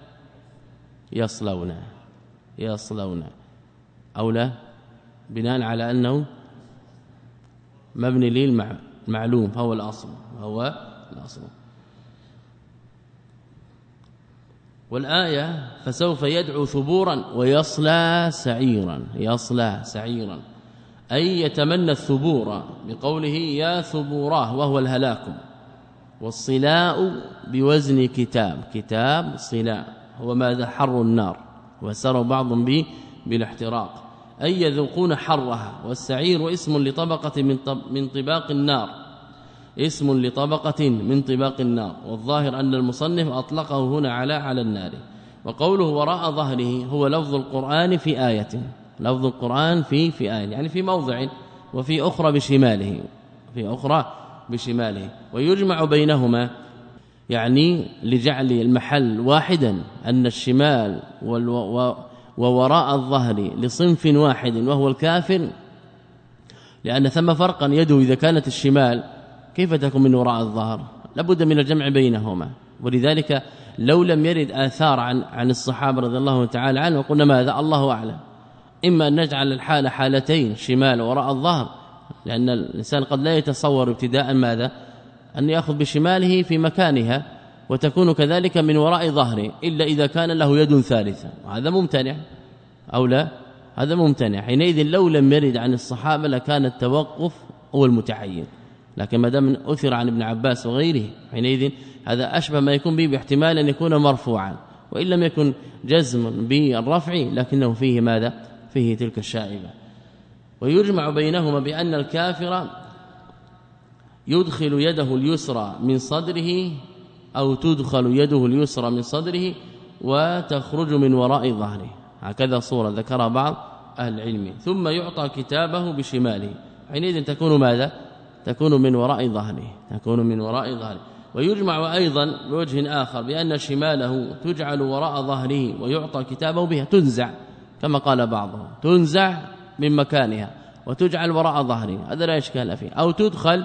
يصلون يصلون أولى بناء على أنه مبني للمعلوم فهو الأصل هو الأصل. والآية فسوف يدعو ثبورا ويصلى سعيرا يصلى سعيرا أي يتمنى الثبور بقوله يا ثبوراه وهو الهلاك. والصلاء بوزن كتاب كتاب صلاء هو ماذا؟ حر النار وسر بعض به بالاحتراق أي يذوقون حرها. والسعير اسم لطبقة من من طباق النار اسم لطبقة من طباق النار والظاهر أن المصنف أطلقه هنا على على النار. وقوله وراء ظهره هو لفظ القرآن في آية لفظ القرآن في في آية يعني في موضع وفي أخرى بشماله في أخرى بشماله ويجمع بينهما يعني لجعل المحل واحدا أن الشمال ووراء الظهر لصنف واحد وهو الكافر لأن ثم فرقا يده إذا كانت الشمال كيف تكون من وراء الظهر لابد من الجمع بينهما. ولذلك لو لم يرد آثار عن عن الصحابة رضي الله تعالى عنهم وقلنا ماذا الله أعلم إما أن نجعل الحالة حالتين شمال وراء الظهر لأن الإنسان قد لا يتصور ابتداء ماذا أن يأخذ بشماله في مكانها وتكون كذلك من وراء ظهره إلا إذا كان له يد ثالثة وهذا ممتنع أو لا هذا ممتنع. حينئذ لو لم يرد عن الصحابة لكان التوقف هو المتعين لكن ما دام أثر عن ابن عباس وغيره حينئذ هذا أشبه ما يكون به باحتمال أن يكون مرفوعا وإن لم يكن جزم بالرفع لكنه فيه ماذا فيه تلك الشائبة. ويجمع بينهما بأن الكافر يدخل يده اليسرى من صدره أو تدخل يده اليسرى من صدره وتخرج من وراء ظهره، هكذا صورة ذكرها بعض أهل العلم. ثم يعطى كتابه بشماله، حينئذ تكون ماذا؟ تكون من وراء ظهره، تكون من وراء ظهره. ويجمع أيضا بوجه آخر بأن شماله تجعل وراء ظهره ويعطى كتابه بها، تنزع كما قال بعضهم، تنزع من مكانها وتجعل وراء ظهره، هذا لا إشكال فيه. أو تدخل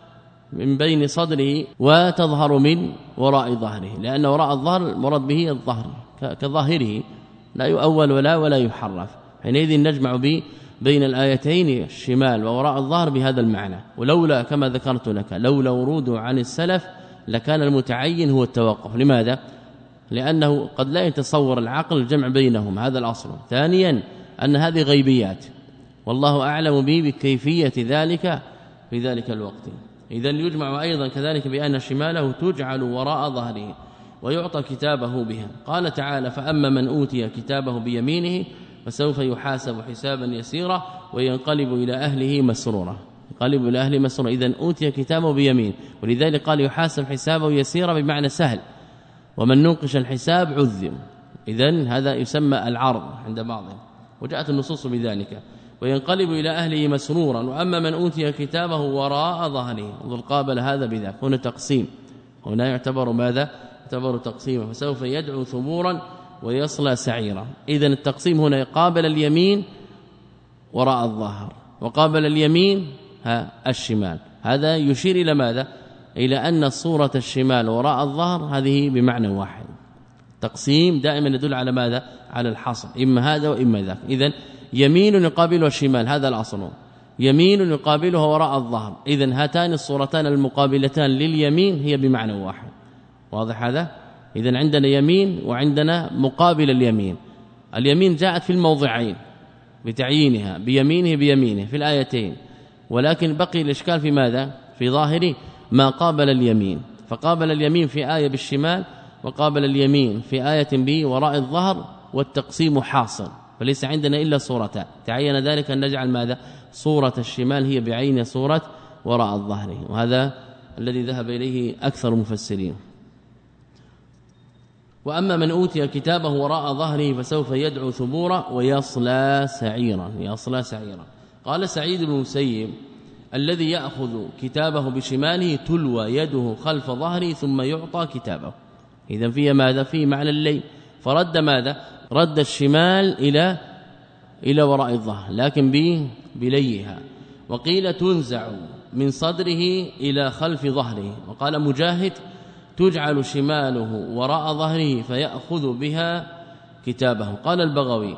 من بين صدره وتظهر من وراء ظهره، لأن وراء الظهر المراد به الظهر كظاهره، لا يؤول ولا ولا يحرف. حينئذ نجمع به بين الآيتين الشمال ووراء الظهر بهذا المعنى. ولولا كما ذكرت لك لولا وروده عن السلف لكان المتعين هو التوقف. لماذا؟ لأنه قد لا يتصور العقل الجمع بينهم، هذا الأصل. ثانيا أن هذه غيبيات والله أعلم به بكيفية ذلك في ذلك الوقت. إذن يجمع أيضا كذلك بأن شماله تجعل وراء ظهره ويعطى كتابه بها. قال تعالى فأما من أوتي كتابه بيمينه فسوف يحاسب حسابا يسيرا وينقلب إلى أهله مسرورا، ينقلب إلى أهله مسرورا. إذن أوتي كتابه بيمين، ولذلك قال يحاسب حسابه يسيرا بمعنى سهل، ومن نوقش الحساب عذب. إذن هذا يسمى العرض عند بعضهم، وجاءت النصوص بذلك. وينقلب إلى أهله مسرورا. وأما من أوتي كتابه وراء ظهره، انظر قابل هذا بذاك، هنا تقسيم، هنا يعتبر ماذا؟ يعتبر تقسيما، فسوف يدعو ثبورا ويصلى سعيرا. إذن التقسيم هنا يقابل اليمين وراء الظهر، وقابل اليمين ها الشمال. هذا يشير إلى ماذا؟ إلى أن صورة الشمال وراء الظهر هذه بمعنى واحد. تقسيم دائما يدل على ماذا؟ على الحصر، إما هذا وإما ذاك. إذن يمين يقابله الشمال، هذا الأصل، يمين يقابله وراء الظهر. إذن هاتان الصورتان المقابلتان لليمين هي بمعنى واحد، واضح هذا؟ إذن عندنا يمين وعندنا مقابل اليمين. اليمين جاءت في الموضعين بتعيينها، بيمينه بيمينه في الآيتين، ولكن بقي الإشكال في ماذا؟ في ظاهر ما قابل اليمين، فقابل اليمين في آية بالشمال وقابل اليمين في آية به وراء الظهر، والتقسيم حاصل، فليس عندنا إلا صورتان. تعين ذلك أن نجعل ماذا؟ صورة الشمال هي بعين صورة وراء الظهر، وهذا الذي ذهب إليه أكثر المفسرين. وأما من أوتي كتابه وراء ظهره فسوف يدعو ثبورا ويصلى سعيرا، يصلى سعيرا. قال سعيد بن المسيب الذي يأخذ كتابه بشماله تلوى يده خلف ظهره ثم يعطى كتابه. إذن فيها ماذا؟ فيه معنى الليل، فرد ماذا؟ رد الشمال إلى إلى وراء الظهر، لكن به بليها. وقيل تنزع من صدره إلى خلف ظهره. وقال مجاهد تجعل شماله وراء ظهره فيأخذ بها كتابه. قال البغوي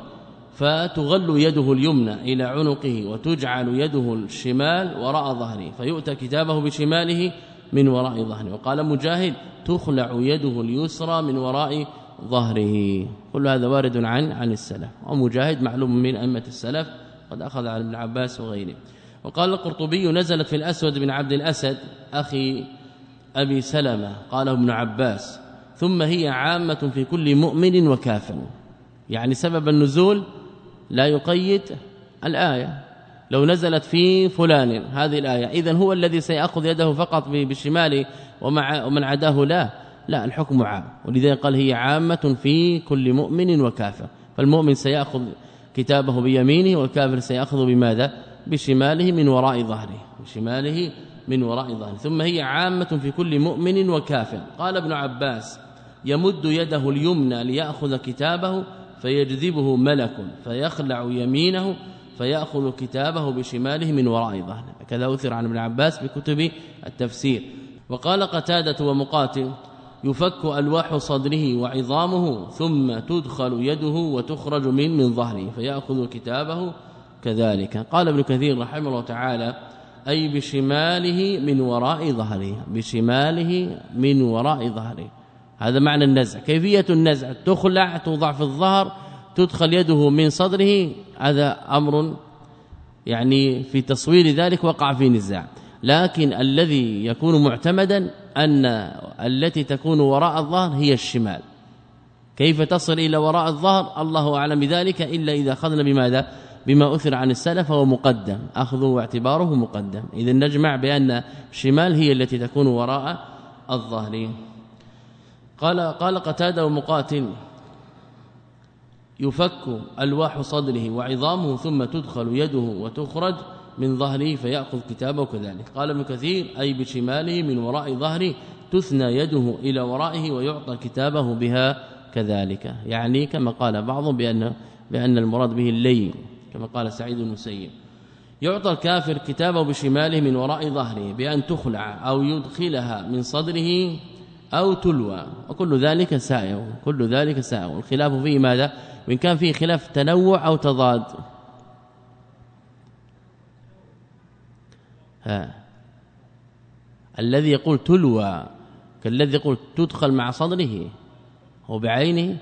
فتغل يده اليمنى إلى عنقه وتجعل يده الشمال وراء ظهره فيؤتى كتابه بشماله من وراء ظهره. وقال مجاهد تخلع يده اليسرى من وراء ظهره. كل هذا وارد عن عن السلف، ومجاهد معلوم من أئمة السلف، قد أخذ عن ابن عباس وغيره. وقال القرطبي نزلت في الأسود بن عبد الأسد أخي أبي سلمة، قاله ابن عباس، ثم هي عامة في كل مؤمن وكافر. يعني سبب النزول لا يقيد الآية، لو نزلت في فلان هذه الآية إذن هو الذي سيأخذ يده فقط بشماله ومع ومن عداه لا لا الحكم عام. ولذلك قال هي عامة في كل مؤمن وكافر، فالمؤمن سيأخذ كتابه بيمينه والكافر سيأخذ بماذا؟ بشماله من وراء ظهره، بشماله من وراء ظهره. ثم هي عامة في كل مؤمن وكافر. قال ابن عباس يمد يده اليمنى ليأخذ كتابه فيجذبه ملك فيخلع يمينه فيأخذ كتابه بشماله من وراء ظهره. كذا أثر عن ابن عباس بكتب التفسير. وقال قتادة ومقاتل يفك ألواح صدره وعظامه ثم تدخل يده وتخرج من من ظهره فيأخذ كتابه كذلك. قال ابن كثير رحمه الله تعالى أي بشماله من وراء ظهره، بشماله من وراء ظهره. هذا معنى النزع. كيفية النزع؟ تخلع، توضع في الظهر، تدخل يده من صدره. هذا أمر يعني في تصوير ذلك وقع في نزاع، لكن الذي يكون معتمدا أن التي تكون وراء الظهر هي الشمال، كيف تصل إلى وراء الظهر الله أعلم بذلك، إلا إذا أخذنا بماذا بما أثر عن السلف هو مقدم، أخذه واعتباره مقدم. إذا نجمع بأن الشمال هي التي تكون وراء الظهر. قال قال قتادة ومقاتل: يفك ألواح صدره وعظامه ثم تدخل يده وتخرج من ظهره فيأخذ كتابه كذلك. قال ابن كثير: أي بشماله من وراء ظهره تثنى يده إلى ورائه ويعطى كتابه بها كذلك. يعني كما قال بعضهم بأن بأن المراد به اللين، كما قال سعيد المسيب: يعطى الكافر كتابه بشماله من وراء ظهره بأن تخلع أو يدخلها من صدره أو تلوى، وكل ذلك سائغ، كل ذلك سائغ. الخلاف فيه ماذا؟ وإن كان فيه خلاف تنوع أو تضاد. ها الذي يقول تلوى كالذي يقول تدخل مع صدره هو بعينه،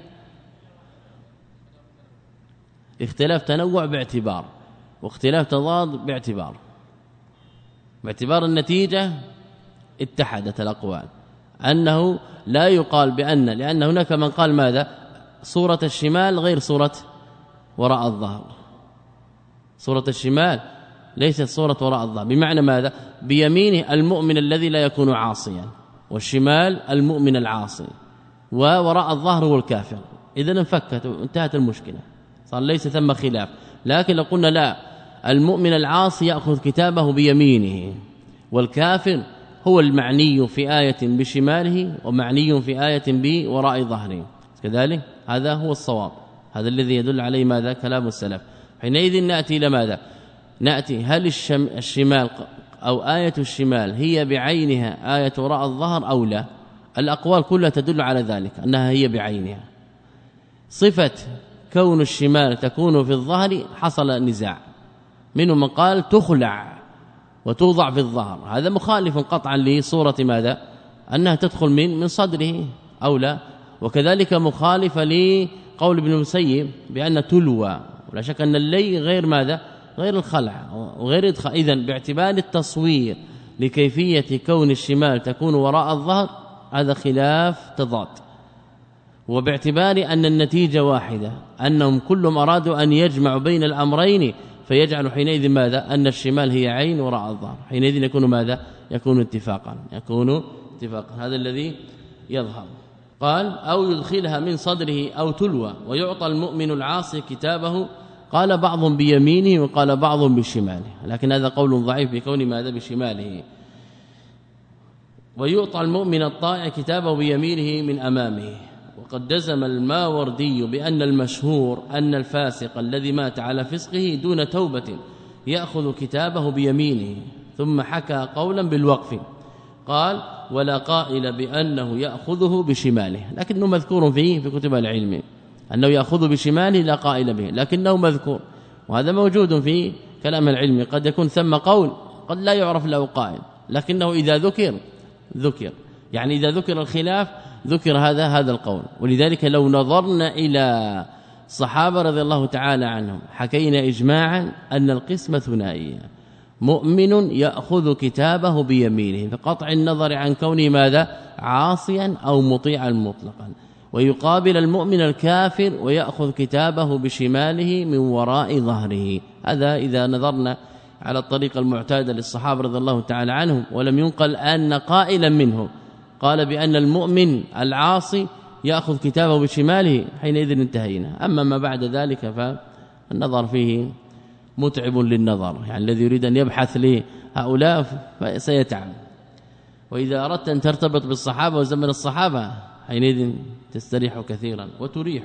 اختلاف تنوع باعتبار، واختلاف تضاد باعتبار باعتبار النتيجة اتحدت الأقوال، أنه لا يقال بأن، لأن هناك من قال ماذا؟ صورة الشمال غير صورة وراء الظهر، صورة الشمال ليست صورة وراء الظهر، بمعنى ماذا؟ بيمينه المؤمن الذي لا يكون عاصيا، والشمال المؤمن العاصي، ووراء الظهر هو الكافر. إذن انفكت انتهت المشكلة، صار ليس ثم خلاف. لكن لو قلنا لا، المؤمن العاصي يأخذ كتابه بيمينه، والكافر هو المعني في آية بشماله ومعني في آية بوراء ظهره كذلك، هذا هو الصواب، هذا الذي يدل عليه ماذا؟ كلام السلف. حينئذ نأتي إلى ماذا؟ نأتي هل الشمال أو آية الشمال هي بعينها آية وراء الظهر أو لا؟ الأقوال كلها تدل على ذلك أنها هي بعينها. صفة كون الشمال تكون في الظهر حصل نزاع، منهم من قال تخلع وتوضع في الظهر، هذا مخالف قطعا لصورة ماذا؟ أنها تدخل من من صدره أو لا، وكذلك مخالفة لقول ابن المسيب بأن تلوى، ولا شك أن اللي غير ماذا؟ غير الخلع وغير إدخال. إذن باعتبار التصوير لكيفية كون الشمال تكون وراء الظهر هذا خلاف تضاد، وباعتبار أن النتيجة واحدة أنهم كلهم أرادوا أن يجمعوا بين الأمرين فيجعل حينئذ ماذا؟ أن الشمال هي عين وراء الظهر، حينئذ يكون ماذا؟ يكون اتفاقا، يكون اتفاقا، هذا الذي يظهر. قال أو يدخلها من صدره أو تلوى ويعطى المؤمن العاصي كتابه. قال بعضهم بيمينه وقال بعضهم بشماله، لكن هذا قول ضعيف بكون ماذا؟ بشماله. ويعطى المؤمن الطائع كتابه بيمينه من أمامه. وقد جزم الماوردي بأن المشهور أن الفاسق الذي مات على فسقه دون توبة يأخذ كتابه بيمينه، ثم حكى قولا بالوقف قال ولا قائل بأنه يأخذه بشماله، لكنه مذكور فيه في كتب العلم أنه يأخذ بشماله لا قائل به، لكنه مذكور، وهذا موجود في كلام العلم. قد يكون ثم قول قد لا يعرف له قائل، لكنه إذا ذكر ذكر يعني إذا ذكر الخلاف ذكر هذا هذا القول. ولذلك لو نظرنا إلى الصحابة رضي الله تعالى عنهم حكينا إجماعا أن القسمة ثنائية، مؤمن يأخذ كتابه بيمينه بقطع النظر عن كونه ماذا؟ عاصيا أو مطيعا مطلقا، ويقابل المؤمن الكافر ويأخذ كتابه بشماله من وراء ظهره. هذا إذا نظرنا على الطريقة المعتادة للصحابة رضي الله تعالى عنهم، ولم ينقل أن قائلا منهم قال بأن المؤمن العاصي يأخذ كتابه بشماله، حينئذ انتهينا. أما ما بعد ذلك فالنظر فيه متعب للنظر، يعني الذي يريد أن يبحث لهؤلاء سيتعب. وإذا أردت أن ترتبط بالصحابة وزمن الصحابة حينئذ تستريح كثيرا وتريح.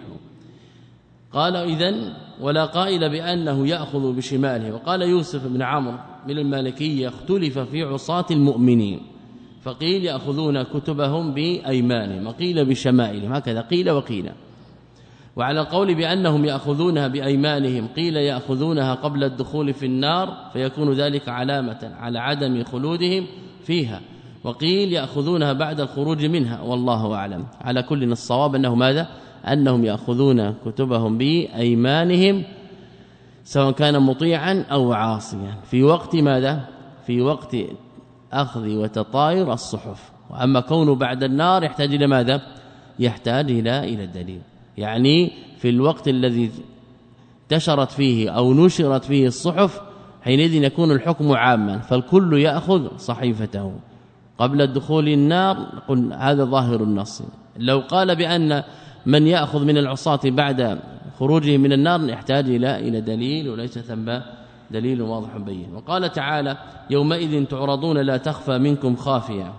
قال إذن ولا قائل بأنه يأخذ بشماله. وقال يوسف بن عمرو من المالكية اختلف في عصاة المؤمنين، فقيل يأخذون كتبهم بأيمانهم وقيل بشمائلهم، هكذا قيل وقيل. وعلى القول بأنهم يأخذونها بأيمانهم قيل يأخذونها قبل الدخول في النار فيكون ذلك علامة على عدم خلودهم فيها، وقيل يأخذونها بعد الخروج منها، والله أعلم. على كل الصواب أنه ماذا؟ أنهم يأخذون كتبهم بأيمانهم سواء كان مطيعا أو عاصيا في وقت ماذا؟ في وقت أخذ وتطاير الصحف. وأما كونه بعد النار يحتاج إلى ماذا؟ يحتاج إلى إلى الدليل. يعني في الوقت الذي انتشرت فيه أو نشرت فيه الصحف حينئذ يكون الحكم عاما فالكل يأخذ صحيفته. قبل الدخول النار قل هذا ظاهر النص. لو قال بأن من يأخذ من العصاة بعد خروجه من النار يحتاج إلى إلى دليل وليس ثم دليل واضح بين. وقال تعالى يومئذ تعرضون لا تخفى منكم خافية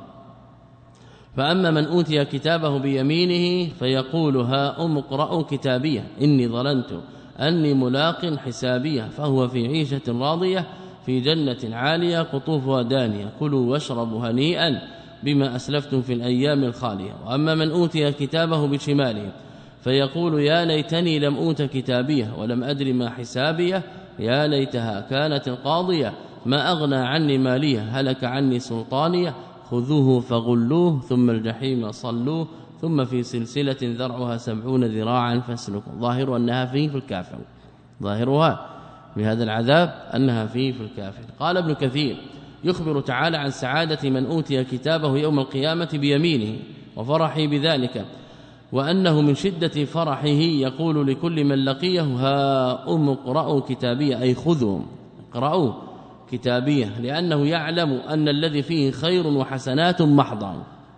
فأما من أوتي كتابه بيمينه فيقول ها أم اقرأوا كتابيه إني ظننت أني ملاق حسابيه فهو في عيشة راضية في جنة عالية قطوفها دانية كلوا واشربوا هنيئا بما أسلفتم في الأيام الخالية. وأما من أوتي كتابه بشماله فيقول يا ليتني لم أوت كتابيه ولم أدر ما حسابيه يا ليتها كانت القاضية ما أغنى عني ماليه هلك عني سلطانيه خذوه فغلوه ثم الجحيم صلوه ثم في سلسلة ذرعها سبعون ذراعا فاسلكوا. ظاهر أنها فيه في الكافر ظاهرها بهذا العذاب أنها فيه في الكافر. قال ابن كثير يخبر تعالى عن سعادة من أوتي كتابه يوم القيامة بيمينه وفرحه بذلك وأنه من شدة فرحه يقول لكل من لقيه ها أم اقرأوا كتابيه أي خذوا اقرأوا كتابيه لأنه يعلم أن الذي فيه خير وحسنات محضة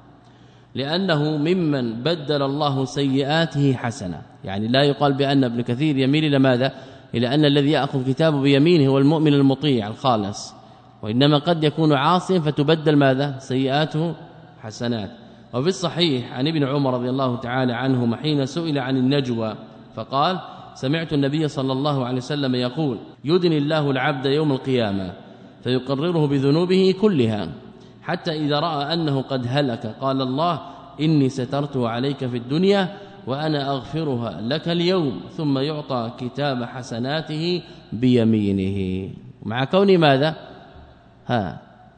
لأنه ممن بدل الله سيئاته حسنة. يعني لا يقال بأن ابن كثير يميل إلى ماذا إلى أن الذي يأخذ كتابه بيمينه هو المؤمن المطيع الخالص وإنما قد يكون عاصيا فتبدل ماذا سيئاته حسنات. وفي الصحيح عن ابن عمر رضي الله تعالى عنهما حين سئل عن النجوى فقال سمعت النبي صلى الله عليه وسلم يقول يدني الله العبد يوم القيامة فيقرره بذنوبه كلها حتى إذا رأى أنه قد هلك قال الله إني سترته عليك في الدنيا وأنا أغفرها لك اليوم ثم يعطى كتاب حسناته بيمينه مع كون ماذا ها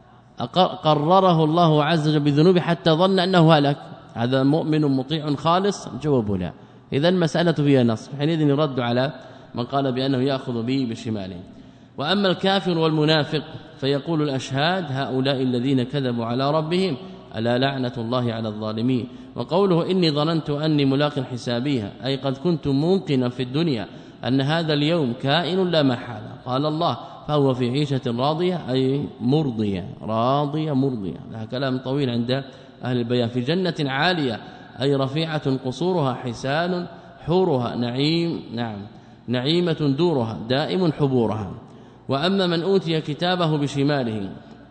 قرره الله عز وجل بذنوبه حتى ظن أنه هلك. هذا مؤمن مطيع خالص جواب لا. إذا المسألة فيها نص حينئذ يرد على من قال بأنه يأخذ به بشماله. وأما الكافر والمنافق فيقول الأشهاد هؤلاء الذين كذبوا على ربهم ألا لعنة الله على الظالمين. وقوله إني ظننت أني ملاق حسابيها أي قد كنت موقنا في الدنيا أن هذا اليوم كائن لا محالة قال الله فهو في عيشة راضية أي مرضية راضية مرضية. هذا كلام طويل عند أهل البيان. في جنة عالية أي رفيعة قصورها حسان حورها نعيم نعم نعيمة دورها دائم حبورها. وأما من أوتي كتابه بشماله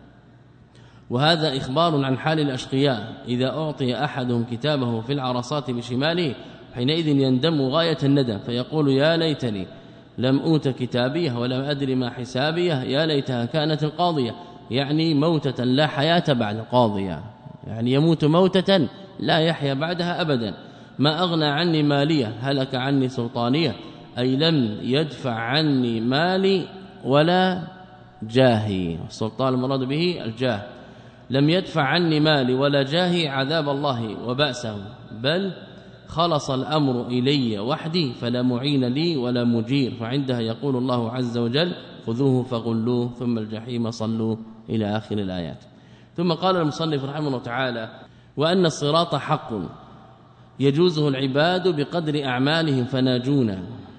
وهذا إخبار عن حال الأشقياء إذا أعطي أحدهم كتابه في العرصات بشماله حينئذ يندم غاية الندم فيقول يا ليتني لم أوت كتابيه ولم أدري ما حسابيه يا ليتها كانت القاضية يعني موتة لا حياة بعد قاضية يعني يموت موتة لا يحيا بعدها أبدا. ما أغنى عني مالية هلك عني سلطانية أي لم يدفع عني مالي ولا جاهي. السلطان المراد به الجاه. لم يدفع عني مالي ولا جاهي عذاب الله وبأسه بل خلص الأمر إلي وحدي فلا معين لي ولا مجير. فعندها يقول الله عز وجل خذوه فغلوه ثم الجحيم صلوه إلى آخر الآيات. ثم قال المصنف رحمه الله تعالى وأن الصراط حق يجوزه العباد بقدر أعمالهم فناجون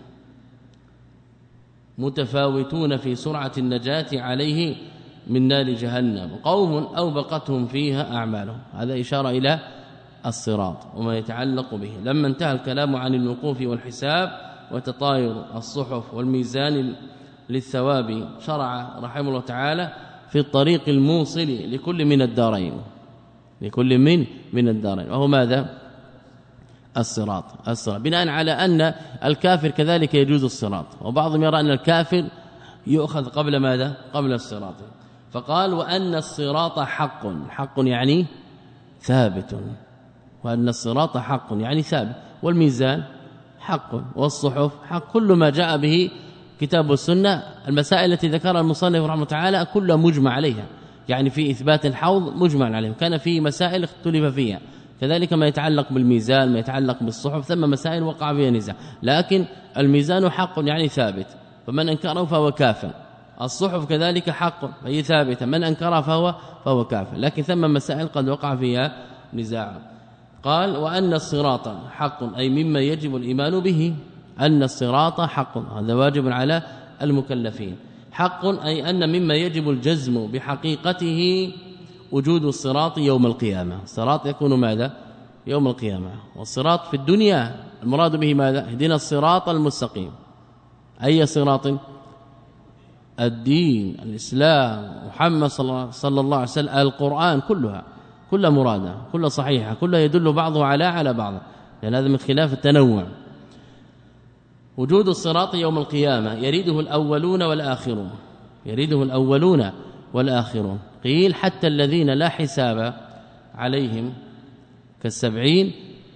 متفاوتون في سرعة النجاة عليه من نار جهنم قوم أوبقتهم فيها أعمالهم. هذا إشارة إلى الصراط وما يتعلق به. لما انتهى الكلام عن الوقوف والحساب وتطاير الصحف والميزان للثواب شرع رحمه الله تعالى في الطريق الموصل لكل من الدارين لكل من من الدارين وهو ماذا الصراط. الصراط بناء على أن الكافر كذلك يجوز الصراط وبعضهم يرى أن الكافر يؤخذ قبل ماذا قبل الصراط. فقال وأن الصراط حق حق يعني ثابت وأن الصراط حق يعني ثابت والميزان حق والصحف حق كل ما جاء به كتاب السنة. المسائل التي ذكرها المصنف رحمه الله تعالى كلها مجمع عليها يعني في إثبات الحوض مجمع عليه. كان في مسائل اختلف فيها كذلك ما يتعلق بالميزان ما يتعلق بالصحف ثم مسائل وقع فيها نزاع لكن الميزان حق يعني ثابت فمن انكره فهو كافر. الصحف كذلك حق فهي ثابته من انكرها فهو فهو كافر لكن ثم مسائل قد وقع فيها نزاع. قال وأن الصراط حق أي مما يجب الإيمان به، أن الصراط حق هذا واجب على المكلفين، حق أي أن مما يجب الجزم بحقيقته وجود الصراط يوم القيامة. الصراط يكون ماذا؟ يوم القيامة. والصراط في الدنيا المراد به ماذا؟ اهدنا الصراط المستقيم. أي صراط؟ الدين، الإسلام، محمد صلى الله عليه وسلم، القرآن، كلها كلها مرادة، كلها صحيحة، كلها يدل بعضه على على بعض، لأن هذا من خلاف التنوع. وجود الصراط يوم القيامة يريده الأولون والآخرون، يريده الأولون والآخرون. قيل حتى الذين لا حساب عليهم كالسبعين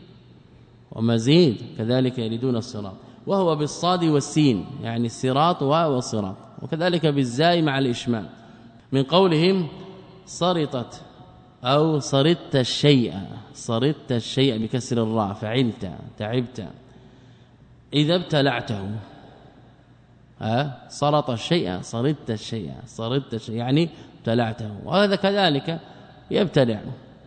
ومزيد كذلك يريدون الصراط، وهو بالصاد والسين يعني الصراط والصراط، وكذلك بالزاي مع الإشمام. من قولهم صرطت أو صرت الشيء، صرت الشيء بكسر الراء، فعلت تعبت، إذا ابتلعته ها صرط الشيء، صرت الشيء، صرت الشيء يعني ابتلعته، وهذا كذلك يبتلع.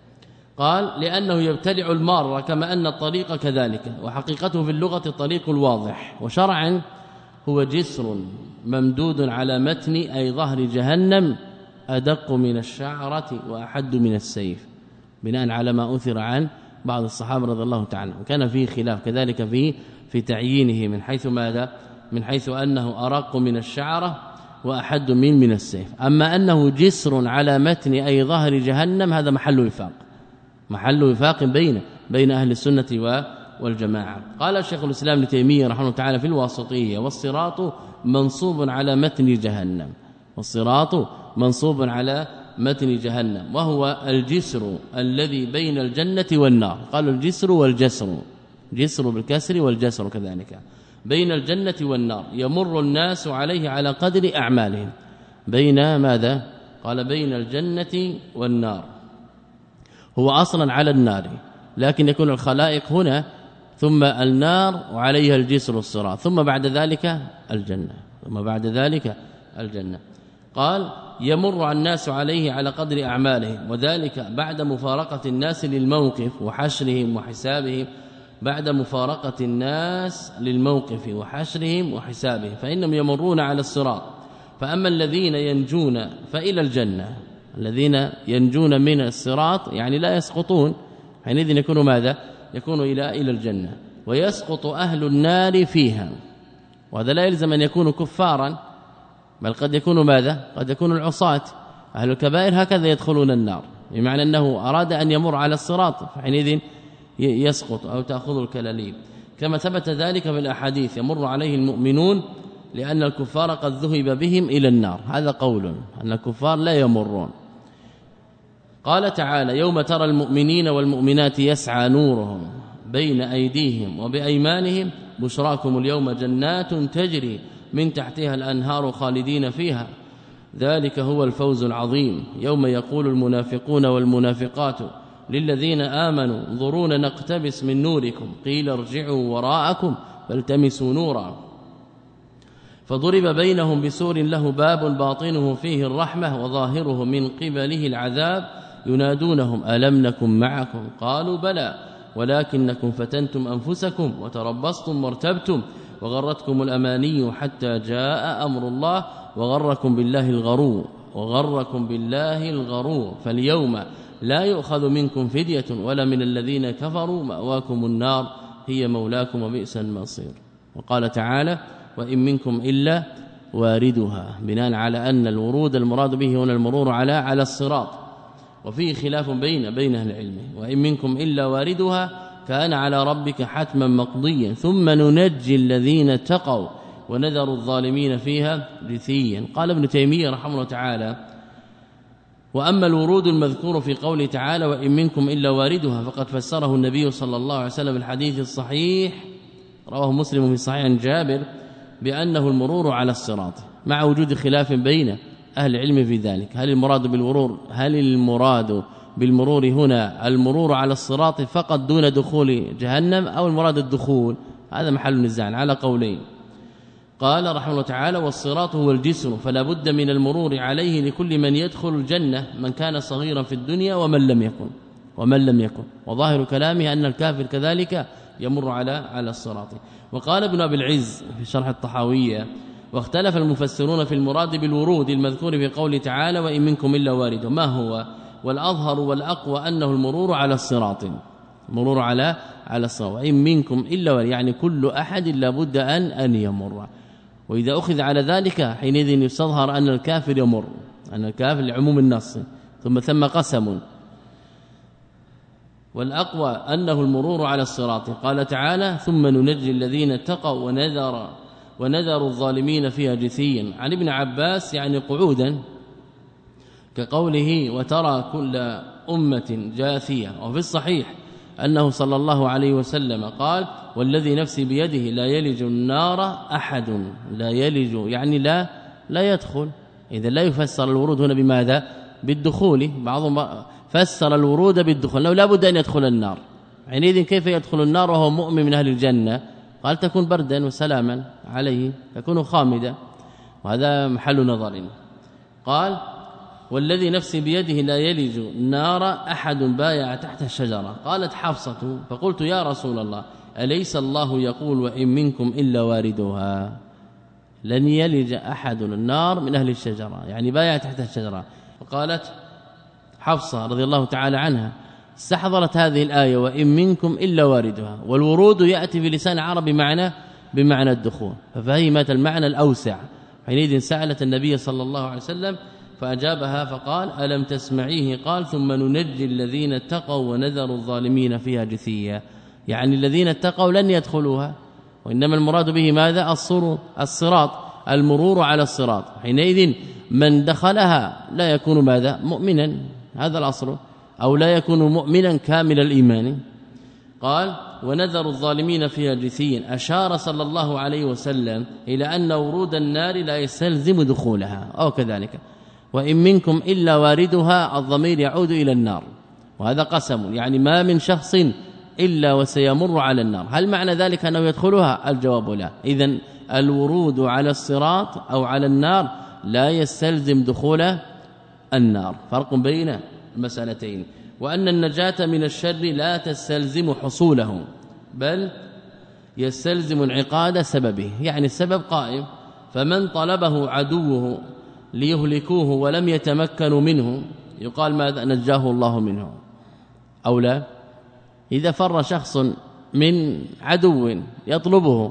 قال لأنه يبتلع المارة كما أن الطريق كذلك، وحقيقته في اللغة الطريق الواضح، وشرعا هو جسر ممدود على متن أي ظهر جهنم أدق من الشعرة وأحد من السيف، بناء على ما أثر عن بعض الصحابة رضي الله تعالى، وكان فيه خلاف كذلك في في تعيينه من حيث ماذا؟ من حيث أنه أرق من الشعرة وأحد من من السيف. أما أنه جسر على متن أي ظهر جهنم هذا محل وفاق، محل وفاق بين بين أهل السنة والجماعة. قال الشيخ الإسلام ابن تيمية رحمه الله تعالى في الواسطية والصراط منصوب على متن جهنم، والصراط منصوب على متن جهنم، وهو الجسر الذي بين الجنة والنار. قالوا الجسر والجسر، جسر بالكسر والجسر كذلك، بين الجنة والنار، يمر الناس عليه على قدر أعمالهم. بين ماذا؟ قال بين الجنة والنار، هو أصلا على النار، لكن يكون الخلائق هنا ثم النار وعليها الجسر الصراط، ثم بعد ذلك الجنة، ثم بعد ذلك الجنة. قال يمر الناس عليه على قدر أعمالهم، وذلك بعد مفارقة الناس للموقف وحشرهم وحسابهم، بعد مفارقة الناس للموقف وحشرهم وحسابهم، فإنهم يمرون على الصراط. فأما الذين ينجون فإلى الجنة، الذين ينجون من الصراط يعني لا يسقطون، حينئذ يكونوا ماذا؟ يكون إلى إلى الجنة. ويسقط أهل النار فيها، وهذا لا يلزم أن يكونوا كفارا، بل قد يكونوا ماذا؟ قد يكون العصاة، أهل الكبائر هكذا يدخلون النار، بمعنى أنه أراد أن يمر على الصراط فحينئذ يسقط أو تأخذ الكلاليب، كما ثبت ذلك في الأحاديث يمر عليه المؤمنون لأن الكفار قد ذهب بهم إلى النار. هذا قول أن الكفار لا يمرون. قال تعالى يوم ترى المؤمنين والمؤمنات يسعى نورهم بين أيديهم وبأيمانهم بشراكم اليوم جنات تجري من تحتها الأنهار خالدين فيها ذلك هو الفوز العظيم. يوم يقول المنافقون والمنافقات للذين آمنوا انظرونا نقتبس من نوركم قيل ارجعوا وراءكم فالتمسوا نورا فضرب بينهم بسور له باب باطنه فيه الرحمة وظاهره من قبله العذاب ينادونهم ألم نكن معكم قالوا بلى ولكنكم فتنتم أنفسكم وتربصتم وارتبتم وغرتكم الأماني حتى جاء أمر الله وغركم بالله الغرور وغركم بالله الغرور فاليوم لا يؤخذ منكم فدية ولا من الذين كفروا مأواكم النار هي مولاكم وبئس المصير. وقال تعالى وإن منكم إلا واردها بناء على أن الورود المراد به هنا المرور على على الصراط، وفيه خلاف بين بين اهل العلم. وإن منكم إلا واردها كان على ربك حتما مقضيا ثم ننجي الذين اتقوا ونذر الظالمين فيها جثيا. قال ابن تيمية رحمه الله تعالى وأما الورود المذكور في قوله تعالى وإن منكم إلا واردها فقد فسره النبي صلى الله عليه وسلم الحديث الصحيح رواه مسلم في صحيح عن جابر بأنه المرور على الصراط، مع وجود خلاف بين أهل العلم في ذلك. هل المراد بالمرور هل المراد بالمرور هنا المرور على الصراط فقط دون دخول جهنم أو المراد الدخول؟ هذا محل نزاع على قولين. قال رحمه الله تعالى والصراط هو الجسر فلا بد من المرور عليه لكل من يدخل الجنة من كان صغيرا في الدنيا ومن لم يكن. ومن لم يكن. وظاهر كلامه أن الكافر كذلك يمر على على الصراط. وقال ابن أبي العز في شرح الطحاوية: واختلف المفسرون في المراد بالورود المذكور في قوله تعالى: وإن منكم إلا وارد. ما هو؟ والأظهر والأقوى أنه المرور على الصراط، مرور على على الصراط. وإن منكم إلا وارد يعني كل أحد لابد أن أن يمر. وإذا أخذ على ذلك حينئذ يستظهر أن الكافر يمر، أن الكافر لعموم النص. ثم ثم قسم. والأقوى أنه المرور على الصراط. قال تعالى: ثم ننجي الذين اتقوا ونذر ونذر الظالمين فيها جثيا. عن ابن عباس يعني قعودا، كقوله: وترى كل أمة جاثية. وفي الصحيح أنه صلى الله عليه وسلم قال: والذي نفسي بيده لا يلج النار أحد. لا يلج يعني لا لا يدخل. إذا لا يفسر الورود هنا بماذا؟ بالدخول. بعضهم فسر الورود بالدخول، لو لا بد أن يدخل النار. حينئذ كيف يدخل النار وهو مؤمن من أهل الجنة؟ قال: تكون بردا وسلاما عليه، تكون خامدا، وهذا محل نظر. قال: والذي نفسي بيده لا يلج النار أحد بايع تحت الشجرة. قالت حفصة: فقلت يا رسول الله أليس الله يقول: وإن منكم إلا واردها؟ لن يلج أحد النار من أهل الشجرة، يعني بايع تحت الشجرة. فقالت حفصة رضي الله تعالى عنها: استحضرت هذه الآية: وإن منكم إلا واردها. والورود يأتي في لسان العرب بمعنى بمعنى الدخول، ففهمت المعنى الأوسع. حينئذ سألت النبي صلى الله عليه وسلم فأجابها فقال: ألم تسمعيه؟ قال: ثم ننجي الذين اتقوا ونذر الظالمين فيها جثيا. يعني الذين اتقوا لن يدخلوها، وإنما المراد به ماذا؟ الصراط، المرور على الصراط. حينئذ من دخلها لا يكون ماذا؟ مؤمنا، هذا الأصل، أو لا يكون مؤمنا كامل الإيمان. قال: ونذر الظالمين فيها جثيا. أشار صلى الله عليه وسلم إلى أن ورود النار لا يستلزم دخولها، أو كذلك. وإن منكم إلا واردها، الضمير يعود إلى النار، وهذا قسم، يعني ما من شخص إلا وسيمر على النار. هل معنى ذلك أنه يدخلها؟ الجواب لا. إذن الورود على الصراط أو على النار لا يستلزم دخول النار، فرق بين المسألتين. وأن النجاة من الشر لا تستلزم حصوله، بل يستلزم انعقاد سببه، يعني السبب قائم. فمن طلبه عدوه ليهلكوه ولم يتمكنوا منه يقال ماذا؟ نجاه الله منه أو لا؟ إذا فر شخص من عدو يطلبه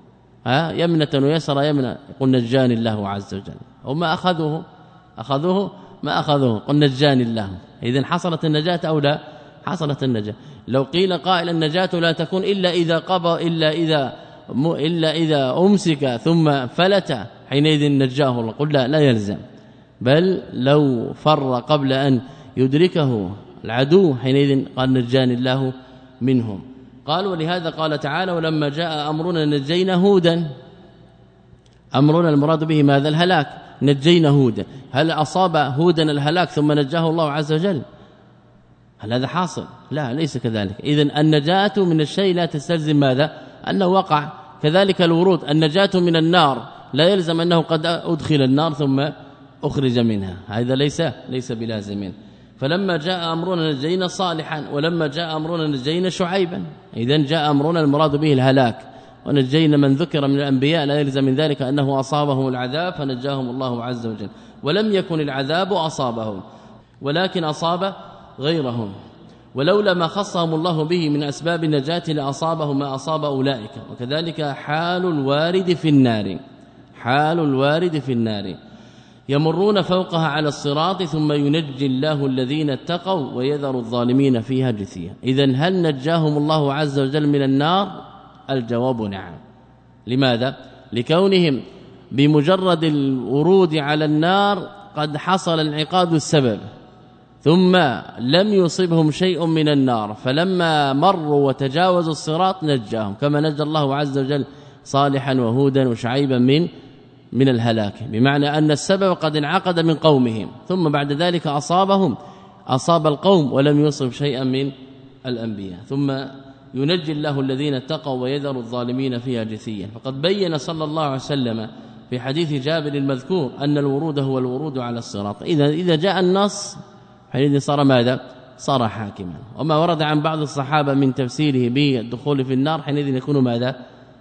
ها يمنة ويسرى يمنة، يقول نجاني الله عز وجل. وما أخذوه أخذوه ما أخذوه، قل نجاني الله. إذن حصلت النجاة أو لا؟ حصلت النجاة. لو قيل قائل النجاة لا تكون إلا إذا قضى إلا إذا إلا إذا أمسك ثم فلت، حينئذ نجاه الله، قل لا لا يلزم، بل لو فر قبل أن يدركه العدو حينئذ قال نجاني الله منهم. قال: ولهذا قال تعالى: ولما جاء أمرنا نجينا هودا. أمرنا المراد به ماذا؟ الهلاك، نجينا هودا. هل أصاب هودا الهلاك ثم نجاه الله عز وجل؟ هل هذا حاصل؟ لا، ليس كذلك. إذن النجاة من الشيء لا تستلزم ماذا؟ أنه وقع. كذلك الورود، النجاة من النار لا يلزم أنه قد أدخل النار ثم أخرج منها، هذا ليس ليس بلازم. فلما جاء أمرنا نجينا صالحا، ولما جاء أمرنا نجينا شعيبا. إذن جاء أمرنا المراد به الهلاك، ونجينا من ذكر من الأنبياء لا يلزم من ذلك أنه أصابهم العذاب فنجاهم الله عز وجل. ولم يكن العذاب أصابهم ولكن أصاب غيرهم، ولولا ما خصهم الله به من أسباب النجاة لأصابهم ما أصاب أولئك. وكذلك حال الوارد في النار، حال الوارد في النار يمرون فوقها على الصراط ثم ينجي الله الذين اتقوا ويذر الظالمين فيها جثيا. إذن هل نجاهم الله عز وجل من النار؟ الجواب نعم. لماذا؟ لكونهم بمجرد الورود على النار قد حصل انعقاد السبب، ثم لم يصبهم شيء من النار، فلما مروا وتجاوزوا الصراط نجاهم، كما نجى الله عز وجل صالحا وهودا وشعيبا من من الهلاك، بمعنى أن السبب قد انعقد من قومهم، ثم بعد ذلك أصابهم أصاب القوم ولم يصب شيئا من الأنبياء. ثم ينجي الله الذين اتقوا ويذر الظالمين فيها جثيا. فقد بين صلى الله عليه وسلم في حديث جابر المذكور أن الورود هو الورود على الصراط. إذا إذا جاء النص حينئذ صار ماذا؟ صار حاكما. وما ورد عن بعض الصحابة من تفسيره بالدخول في النار حينئذ يكون ماذا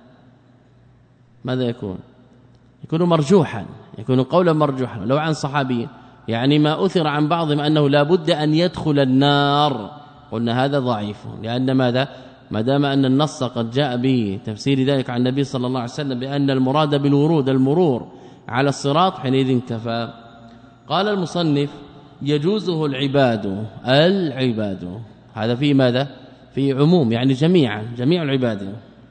ماذا يكون يكون مرجوحا يكون قولا مرجوحا لو عن صحابي يعني ما أثر عن بعضهم أنه لا بد أن يدخل النار قلنا هذا ضعيف لأن ماذا ما دام أن النص قد جاء بتفسير ذلك عن النبي صلى الله عليه وسلم بأن المراد بالورود المرور على الصراط حينئذ كفى. قال المصنف يجوزه العباد العباد هذا في ماذا في عموم يعني جميعا جميع العباد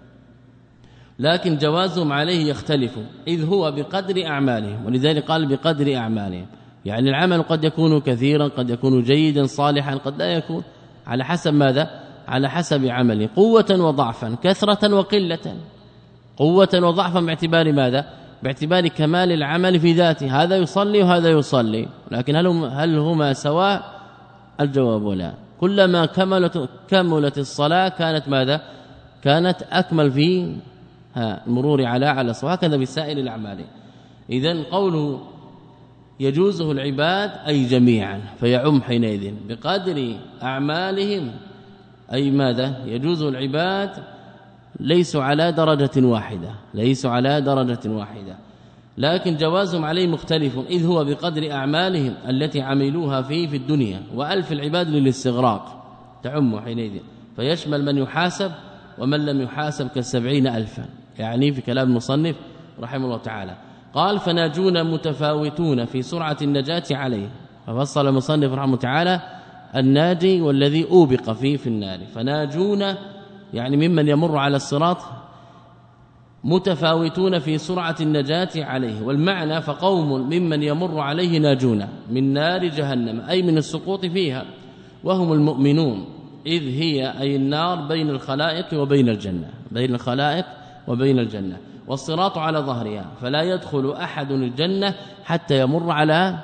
لكن جوازهم عليه يختلف إذ هو بقدر أعمالهم ولذلك قال بقدر أعمالهم يعني العمل قد يكون كثيرا قد يكون جيدا صالحا قد لا يكون على حسب ماذا على حسب عمله قوة وضعفا كثرة وقلة قوة وضعفا باعتبار ماذا باعتبار كمال العمل في ذاته هذا يصلي وهذا يصلي لكن هل هل هما سواء الجواب لا كلما كملت كملت الصلاة كانت ماذا كانت أكمل في المرور على على الصلاة هكذا بسائر الأعمال. إذن قوله يجوزه العباد أي جميعا فيعم حينئذ بقدر أعمالهم أي ماذا يجوزه العباد ليسوا على درجة واحدة ليسوا على درجة واحدة لكن جوازهم عليه مختلف إذ هو بقدر أعمالهم التي عملوها فيه في الدنيا وألف العباد للاستغراق تعم حينئذ فيشمل من يحاسب ومن لم يحاسب كالسبعين ألفا يعني في كلام المصنف رحمه الله تعالى. قال فناجون متفاوتون في سرعة النجاة عليه ففصل المصنف رحمه الله تعالى الناجي والذي أوبق فيه في النار فناجون يعني ممن يمر على الصراط متفاوتون في سرعة النجاة عليه والمعنى فقوم ممن يمر عليه ناجون من نار جهنم أي من السقوط فيها وهم المؤمنون إذ هي أي النار بين الخلائق وبين الجنة بين الخلائق وبين الجنة والصراط على ظهرها فلا يدخل أحد الجنة حتى يمر على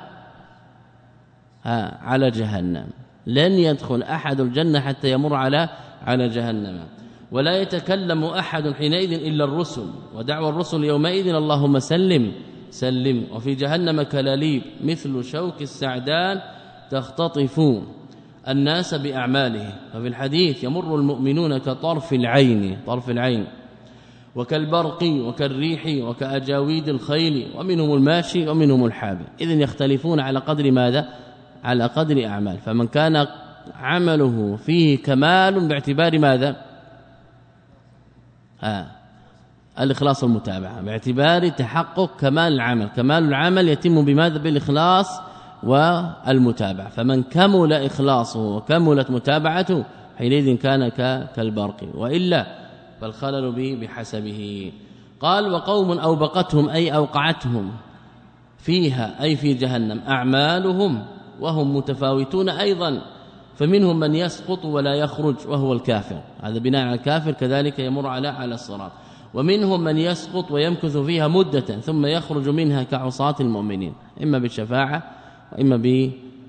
ها على جهنم لن يدخل أحد الجنة حتى يمر على على جهنم ولا يتكلم أحد حينئذ إلا الرسل ودعوى الرسل يومئذ اللهم سلم سلم وفي جهنم كلاليب مثل شوك السعدان تختطف الناس بأعماله ففي الحديث يمر المؤمنون كطرف العين طرف العين وكالبرق وكالريح وكأجاويد الخيل ومنهم الماشي ومنهم الحابي إذن يختلفون على قدر ماذا على قدر أعمال فمن كان عمله فيه كمال باعتبار ماذا آه. الإخلاص والمتابعة باعتبار تحقق كمال العمل كمال العمل يتم بماذا بالإخلاص والمتابعة فمن كمل إخلاصه وكملت متابعته حينئذ كان كالبرق وإلا فالخلل به بحسبه. قال وقوم أوبقتهم أي أوقعتهم فيها أي في جهنم أعمالهم وهم متفاوتون أيضا فمنهم من يسقط ولا يخرج وهو الكافر هذا بناء على الكافر كذلك يمر على على الصراط ومنهم من يسقط ويمكث فيها مدة ثم يخرج منها كعصاة المؤمنين إما بالشفاعة وإما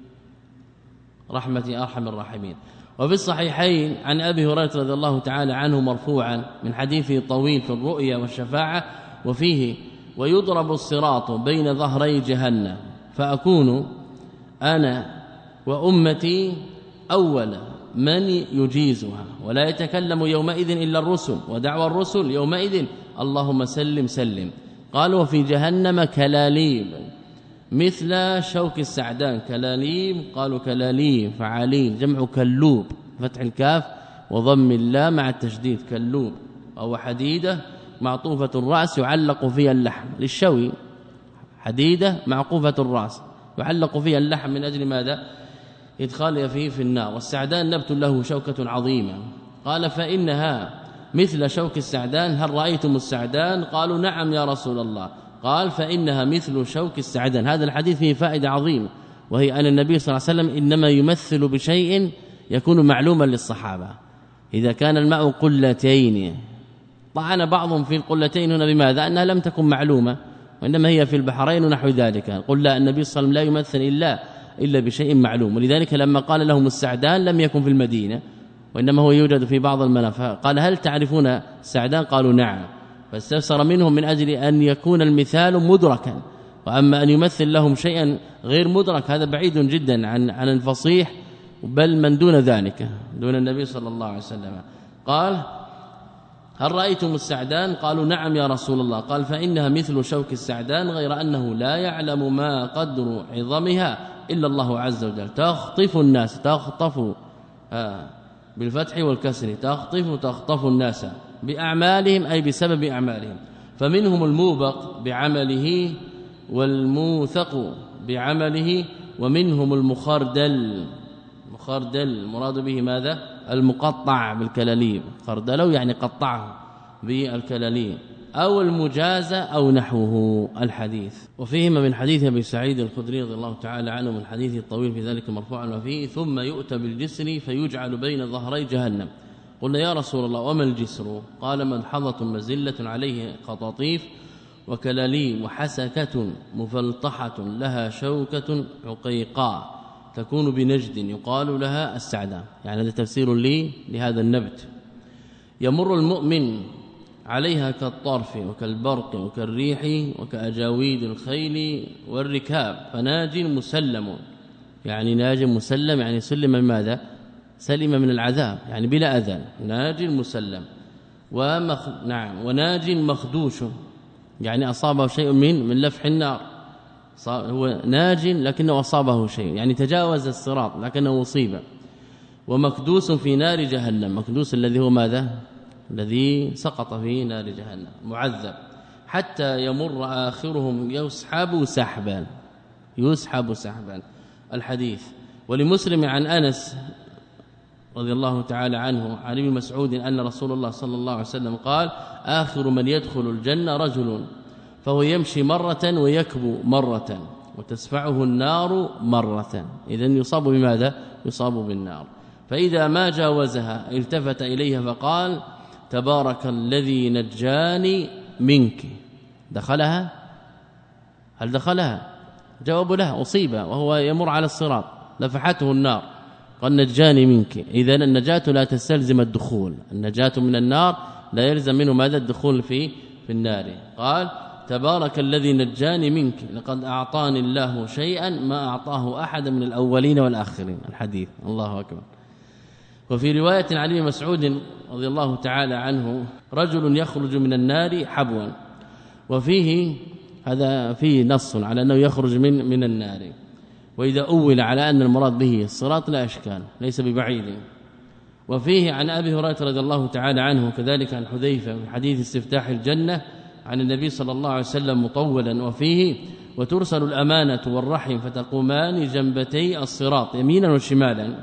برحمة أرحم الراحمين. وفي الصحيحين عن أبي هريرة رضي الله تعالى عنه مرفوعا من حديثه طويل في الرؤيا والشفاعة وفيه ويضرب الصراط بين ظهري جهنم فأكون أنا وأمتي أول من يجيزها ولا يتكلم يومئذ إلا الرسل ودعوى الرسل يومئذ اللهم سلم سلم. قال وفي جهنم كلاليب مثل شوك السعدان كلاليب قالوا كلاليب فعالين جمع كلوب فتح الكاف وضم اللام مع التشديد كلوب أو حديدة معطوفة الرأس يعلق فيها اللحم للشوي حديدة معقوفة الرأس يعلق فيها اللحم من أجل ماذا إدخالها فيه في النار والسعدان نبت له شوكة عظيمة. قال فإنها مثل شوك السعدان هل رأيتم السعدان قالوا نعم يا رسول الله قال فإنها مثل شوك السعدان. هذا الحديث فيه فائدة عظيمة وهي أن النبي صلى الله عليه وسلم إنما يمثل بشيء يكون معلوما للصحابة إذا كان الماء قلتين طعن بعضهم في القلتين هنا بماذا أنها لم تكن معلومة وإنما هي في البحرين ونحو ذلك قل لا النبي صلى الله عليه وسلم لا يمثل إلا إلا بشيء معلوم ولذلك لما قال لهم السعدان لم يكن في المدينة وإنما هو يوجد في بعض المنافع قال هل تعرفون السعدان قالوا نعم فاستفسر منهم من أجل أن يكون المثال مدركا وأما أن يمثل لهم شيئا غير مدرك هذا بعيد جدا عن عن الفصيح بل من دون ذلك دون النبي صلى الله عليه وسلم. قال هل رأيتم السعدان؟ قالوا نعم يا رسول الله. قال فإنها مثل شوك السعدان غير أنه لا يعلم ما قدر عظمها إلا الله عز وجل. تخطف الناس، تخطف آه بالفتح والكسر، تخطف تخطف الناس بأعمالهم أي بسبب أعمالهم، فمنهم الموبق بعمله والموثق بعمله، ومنهم المخردل. مخردل المراد به ماذا؟ المقطع بالكلاليب، خردلوا يعني قطعه بالكلاليب، أو المجازة أو نحوه الحديث. وفيهما من حديث ابي سعيد الخدري رضي الله تعالى عنه من حديث الطويل في ذلك مرفوعا وفيه ثم يؤتى بالجسر فيجعل بين ظهري جهنم. قلنا يا رسول الله وما الجسر؟ قال ملحظة مزلة عليه خطاطيف وكلاليب وحسكة مفلطحة لها شوكة عقيقاء تكون بنجد يقال لها السعدان. يعني هذا تفسير لي لهذا النبت. يمر المؤمن عليها كالطرف وكالبرق وكالريح وكأجاويد الخيل والركاب، فناج مسلم، يعني ناج مسلم يعني سلم من ماذا؟ سلم من العذاب يعني بلا أذى، ناج مسلم. ومخ... نعم وناج مخدوش يعني أصابه شيء من من لفح النار، هو ناج لكنه أصابه شيء يعني تجاوز الصراط لكنه أصيب. ومكدوس في نار جهنم، مكدوس الذي هو ماذا؟ الذي سقط في نار جهنم معذب، حتى يمر آخرهم يسحب سحبا، يسحب سحبا. الحديث. ولمسلم عن أنس رضي الله تعالى عنه عن ابن مسعود أن رسول الله صلى الله عليه وسلم قال آخر من يدخل الجنة رجل فهو يمشي مرة ويكبو مرة وتسفعه النار مرة. إذن يصاب بماذا؟ يصاب بالنار. فإذا ما جاوزها التفت إليها فقال تبارك الذي نجاني منك. دخلها؟ هل دخلها؟ جواب لها أصيب وهو يمر على الصراط لفحته النار قال نجاني منك. إذن النجاة لا تستلزم الدخول، النجاة من النار لا يلزم منه ماذا؟ الدخول في في النار. قال تبارك الذي نجاني منك لقد أعطاني الله شيئا ما أعطاه أحد من الأولين والآخرين. الحديث. الله أكبر. وفي رواية عن ابن مسعود رضي الله تعالى عنه رجل يخرج من النار حبوا، وفيه هذا فيه نص على أنه يخرج من من النار، وإذا أول على أن المراد به الصراط لا إشكال ليس ببعيد. وفيه عن أبي هريرة رضي الله تعالى عنه كذلك عن حذيفة في حديث استفتاح الجنة عن النبي صلى الله عليه وسلم مطولا، وفيه وترسل الأمانة والرحم فتقومان جنبتي الصراط يمينا وشمالا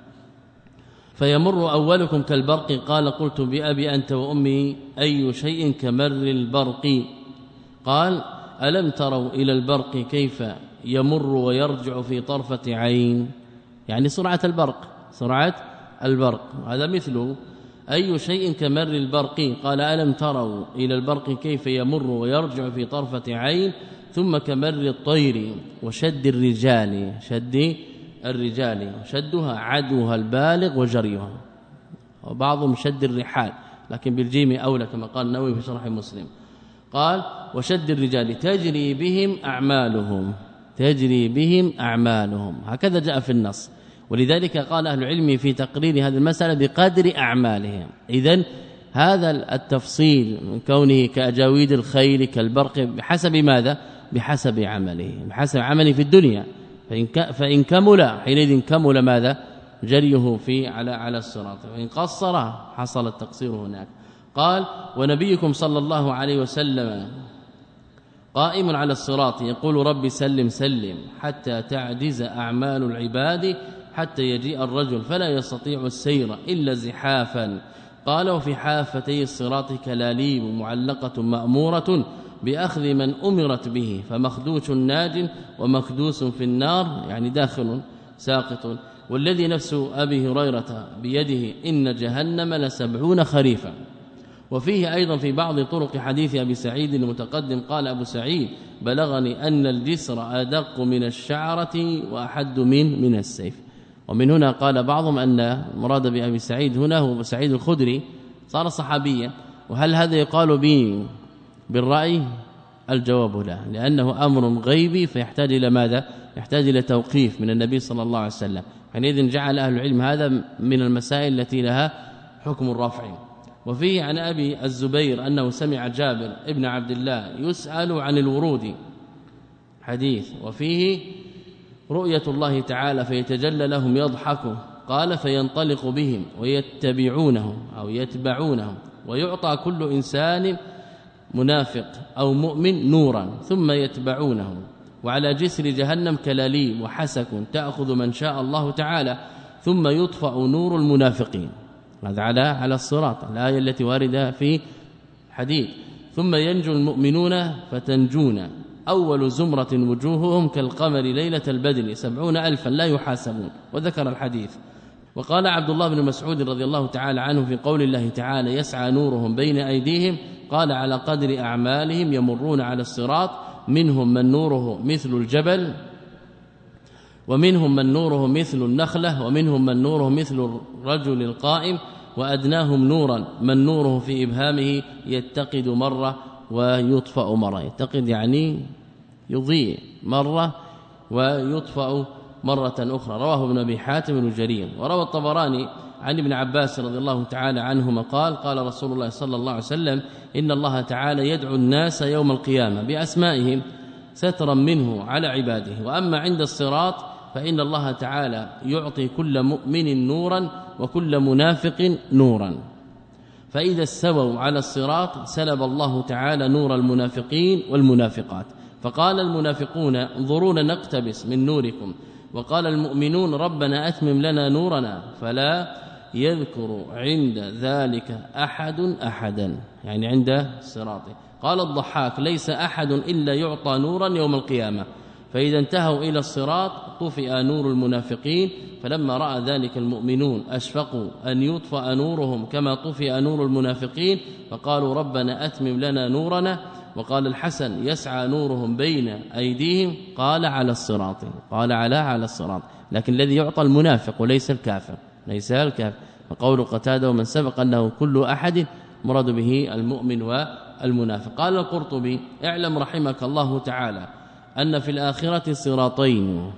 فيمر أولكم كالبرق. قال قلت بأبي أنت وأمي أي شيء كمر البرق؟ قال ألم تروا إلى البرق كيف يمر ويرجع في طرفة عين، يعني سرعة البرق، سرعة البرق هذا مثله. أي شيء كمر البرق؟ قال ألم تروا إلى البرق كيف يمر ويرجع في طرفة عين. ثم كمر الطير وشد الرجال، شد الرجال شدها عدوها البالغ وجريها، وبعضهم شد الرحال لكن بالجيم أولى كما قال النووي في شرح مسلم. قال وشد الرجال تجري بهم أعمالهم، تجري بهم أعمالهم، هكذا جاء في النص. ولذلك قال أهل العلم في تقرير هذه المسألة بقدر أعمالهم. إذن هذا التفصيل من كونه كأجاويد الخيل كالبرق بحسب ماذا؟ بحسب عمله، بحسب عمله في الدنيا. فإن فإن كمل حينئذ كمل ماذا؟ جريه في على على الصراط، وإن قصر حصل التقصير هناك. قال ونبيكم صلى الله عليه وسلم قائم على الصراط يقول ربي سلم سلم حتى تعجز أعمال العباد حتى يجيء الرجل فلا يستطيع السير إلا زحافا. قال وفي حافتي الصراط كلاليب معلقة مأمورة بأخذ من أمرت به، فمخدوش ناج ومكدوس في النار يعني داخل ساقط. والذي نفس أبي هريرة بيده إن جهنم لسبعون خريفا. وفيه أيضا في بعض طرق حديث أبي سعيد المتقدم قال أبو سعيد بلغني أن الجسر أدق من الشعرة وأحد من من السيف. ومن هنا قال بعضهم أن المراد بأبي سعيد هنا هو سعيد الخدري صار صحابيا. وهل هذا يقال به بالرأي؟ الجواب لا، لأنه أمر غيبي فيحتاج إلى ماذا؟ يحتاج إلى توقيف من النبي صلى الله عليه وسلم. حينئذ جعل أهل العلم هذا من المسائل التي لها حكم الرفع. وفيه عن أبي الزبير أنه سمع جابر ابن عبد الله يسأل عن الورود حديث، وفيه رؤية الله تعالى فيتجلى لهم يضحك، قال فينطلق بهم ويتبعونه أو يتبعونه، ويعطى كل إنسان منافق أو مؤمن نورا ثم يتبعونه، وعلى جسر جهنم كلاليب وحسك تأخذ من شاء الله تعالى، ثم يطفأ نور المنافقين. هذا على على الصراط الآية التي واردة في حديث. ثم ينجو المؤمنون فتنجون أول زمرة وجوههم كالقمر ليلة البدر سبعون ألفا لا يحاسبون، وذكر الحديث. وقال عبد الله بن مسعود رضي الله تعالى عنه في قول الله تعالى يسعى نورهم بين أيديهم، قال على قدر أعمالهم يمرون على الصراط، منهم من نوره مثل الجبل، ومنهم من نوره مثل النخلة، ومنهم من نوره مثل الرجل القائم، وأدناهم نورا من نوره في إبهامه يتقد مرة ويطفأ مرة. يتقد يعني يضيء مرة ويطفأ مرة أخرى. رواه ابن أبي حاتم الجرير. وروى الطبراني عن ابن عباس رضي الله تعالى عنهما قال قال رسول الله صلى الله عليه وسلم إن الله تعالى يدعو الناس يوم القيامة بأسمائهم سترا منه على عباده، وأما عند الصراط فإن الله تعالى يعطي كل مؤمن نورا وكل منافق نورا، فإذا استووا على الصراط سلب الله تعالى نور المنافقين والمنافقات، فقال المنافقون انظرونا نقتبس من نوركم، وقال المؤمنون ربنا أتمم لنا نورنا، فلا يذكر عند ذلك أحد أحدا، يعني عند الصراط. قال الضحاك ليس أحد إلا يعطى نورا يوم القيامة، فإذا انتهوا إلى الصراط طفئ نور المنافقين، فلما رأى ذلك المؤمنون أشفقوا أن يطفأ نورهم كما طفئ نور المنافقين، فقالوا ربنا أتمم لنا نورنا. وقال الحسن يسعى نورهم بين أيديهم، قال على الصراط، قال على على الصراط، لكن الذي يعطى المنافق وليس الكافر، ليس الكافر. وقول قتادة ومن سبق أنه كل أحد مراد به المؤمن والمنافق. قال القرطبي اعلم رحمك الله تعالى أن في الآخرة صراطين،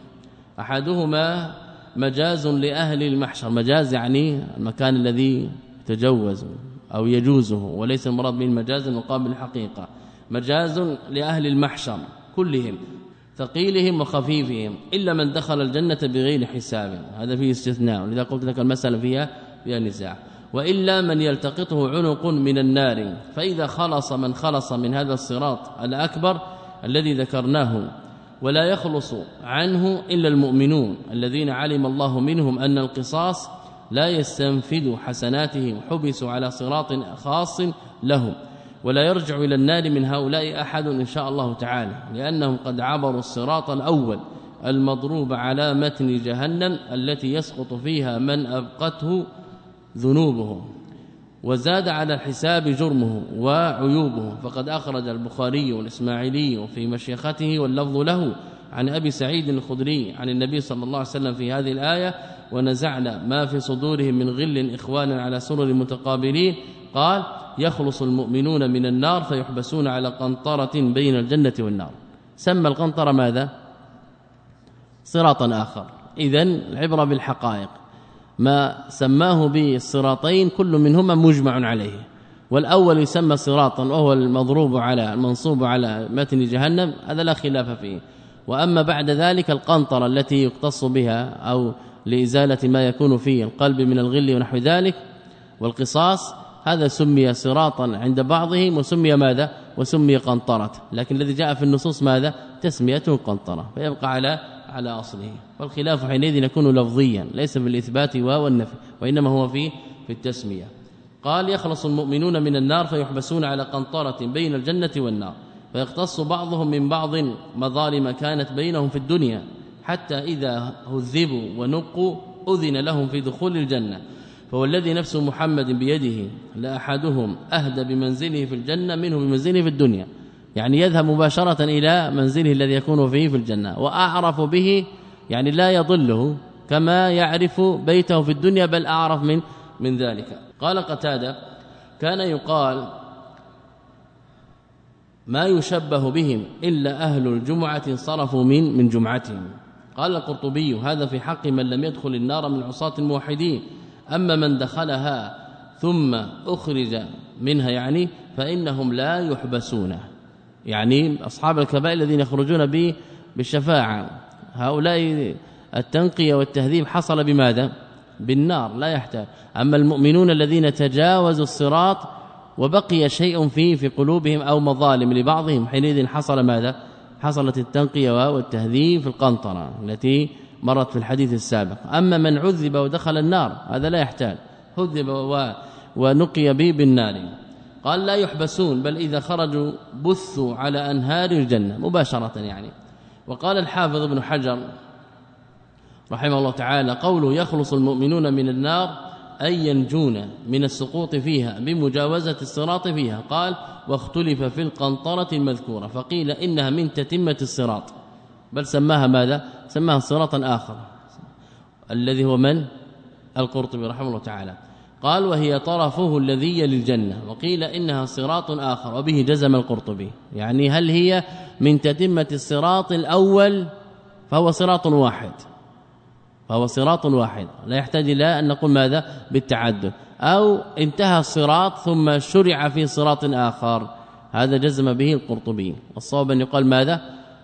أحدهما مجاز لأهل المحشر، مجاز يعني المكان الذي تجوز أو يجوزه، وليس المراد به المجاز المقابل الحقيقة، مجاز لأهل المحشر كلهم ثقيلهم وخفيفهم إلا من دخل الجنة بغير حساب، هذا فيه استثناء، ولذا قلت لك المسألة فيها فيها نزاع. وإلا من يلتقطه عنق من النار، فإذا خلص من خلص من هذا الصراط الأكبر الذي ذكرناه، ولا يخلص عنه إلا المؤمنون الذين علم الله منهم أن القصاص لا يستنفد حسناتهم، حبسوا على صراط خاص لهم، ولا يرجع إلى النار من هؤلاء أحد إن شاء الله تعالى، لأنهم قد عبروا الصراط الأول المضروب على متن جهنم التي يسقط فيها من أبقته ذنوبه، وزاد على الحساب جرمه وعيوبه. فقد أخرج البخاري والإسماعيلي في مشيخته واللفظ له عن أبي سعيد الخدري عن النبي صلى الله عليه وسلم في هذه الآية ونزعنا ما في صدورهم من غل إخوانا على سرر متقابلين، قال يخلص المؤمنون من النار فيحبسون على قنطرة بين الجنة والنار. سمى القنطرة ماذا؟ صراطا آخر. إذن العبرة بالحقائق، ما سماه بالصراطين كل منهما مجمع عليه، والأول يسمى صراطا وهو المضروب على المنصوب على متن جهنم، هذا لا خلاف فيه. وأما بعد ذلك القنطرة التي يقتص بها أو لإزالة ما يكون في القلب من الغل ونحو ذلك والقصاص، هذا سمي صراطا عند بعضهم وسمي ماذا؟ وسمي قنطرة، لكن الذي جاء في النصوص ماذا؟ تسميته قنطرة، فيبقى على على أصله. والخلاف حينئذ يكون لفظيا ليس بالإثبات والنفي، وإنما هو في في التسمية. قال يخلص المؤمنون من النار فيحبسون على قنطرة بين الجنة والنار، فيقتص بعضهم من بعض مظالم كانت بينهم في الدنيا، حتى إذا هذبوا ونقوا أذن لهم في دخول الجنة. فهو الذي نفس محمد بيده لأحدهم أهدى بمنزله في الجنة منه بمنزله في الدنيا، يعني يذهب مباشرة إلى منزله الذي يكون فيه في الجنة، وأعرف به يعني لا يضله كما يعرف بيته في الدنيا، بل أعرف من من ذلك. قال قتادة كان يقال ما يشبه بهم إلا أهل الجمعة انصرفوا من من جمعتهم. قال القرطبي هذا في حق من لم يدخل النار من عصاة الموحدين، أما من دخلها ثم أخرج منها يعني فإنهم لا يحبسون، يعني أصحاب الكبائر الذين يخرجون به بالشفاعة هؤلاء التنقية والتهذيب حصل بماذا؟ بالنار لا يحتاج. أما المؤمنون الذين تجاوزوا الصراط وبقي شيء فيه في قلوبهم أو مظالم لبعضهم حينئذ حصل ماذا؟ حصلت التنقية والتهذيب في القنطرة التي مرت في الحديث السابق. أما من عذب ودخل النار هذا لا يحتاج، هذب ونقي به بالنار. قال لا يحبسون بل إذا خرجوا بثوا على أنهار الجنة مباشرة يعني. وقال الحافظ ابن حجر رحمه الله تعالى قوله يخلص المؤمنون من النار أي ينجون من السقوط فيها بمجاوزة الصراط فيها. قال واختلف في القنطرة المذكورة فقيل إنها من تتمة الصراط، بل سماها ماذا؟ سماها صراطا آخر الذي هو من؟ القرطبي رحمه الله تعالى. قال وهي طرفه الذي للجنة، وقيل إنها صراط آخر، وبه جزم القرطبي. يعني هل هي من تتمة الصراط الأول فهو صراط واحد، فهو صراط واحد لا يحتاج إلى أن نقول ماذا؟ بالتعدد، أو انتهى الصراط ثم شرع في صراط آخر، هذا جزم به القرطبي. والصواب أن يقال ماذا؟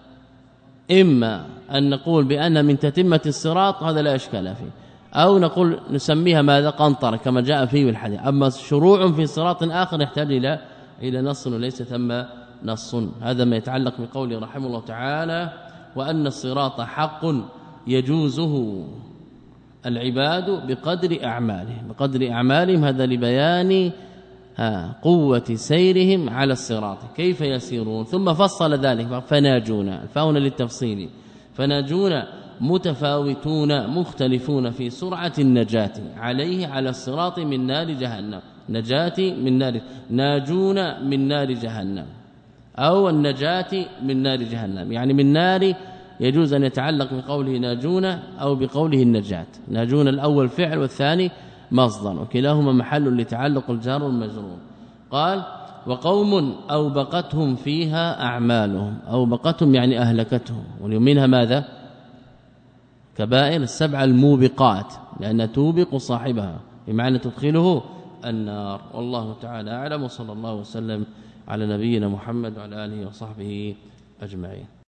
إما أن نقول بأن من تتمة الصراط هذا لا إشكال فيه، أو نقول نسميها ماذا؟ قنطرة كما جاء فيه الحديث. أما شروع في صراط آخر يحتاج إلى إلى نص وليس ثم نص. هذا ما يتعلق بقوله رحمه الله تعالى وأن الصراط حق يجوزه العباد بقدر أعمالهم، بقدر أعمالهم، هذا لبيان قوة سيرهم على الصراط كيف يسيرون. ثم فصل ذلك فناجون، الفاء للتفصيل، فناجون متفاوتون مختلفون في سرعة النجاة عليه على الصراط من نار جهنم، نجاة من نار، ناجون من نار جهنم أو النجاة من نار جهنم، يعني من نار يجوز أن يتعلق بقوله ناجون أو بقوله النجاة. ناجون الأول فعل والثاني مصدر، وكلاهما محل لتعلق الجار والمجرور. قال وقوم أوبقتهم فيها أعمالهم، أوبقتهم يعني أهلكتهم، ومنها ماذا؟ كبائر السبع الموبقات، لأن توبق صاحبها بمعنى تدخله النار. والله تعالى أعلم، وصلى الله وسلم على نبينا محمد وعلى آله وصحبه أجمعين.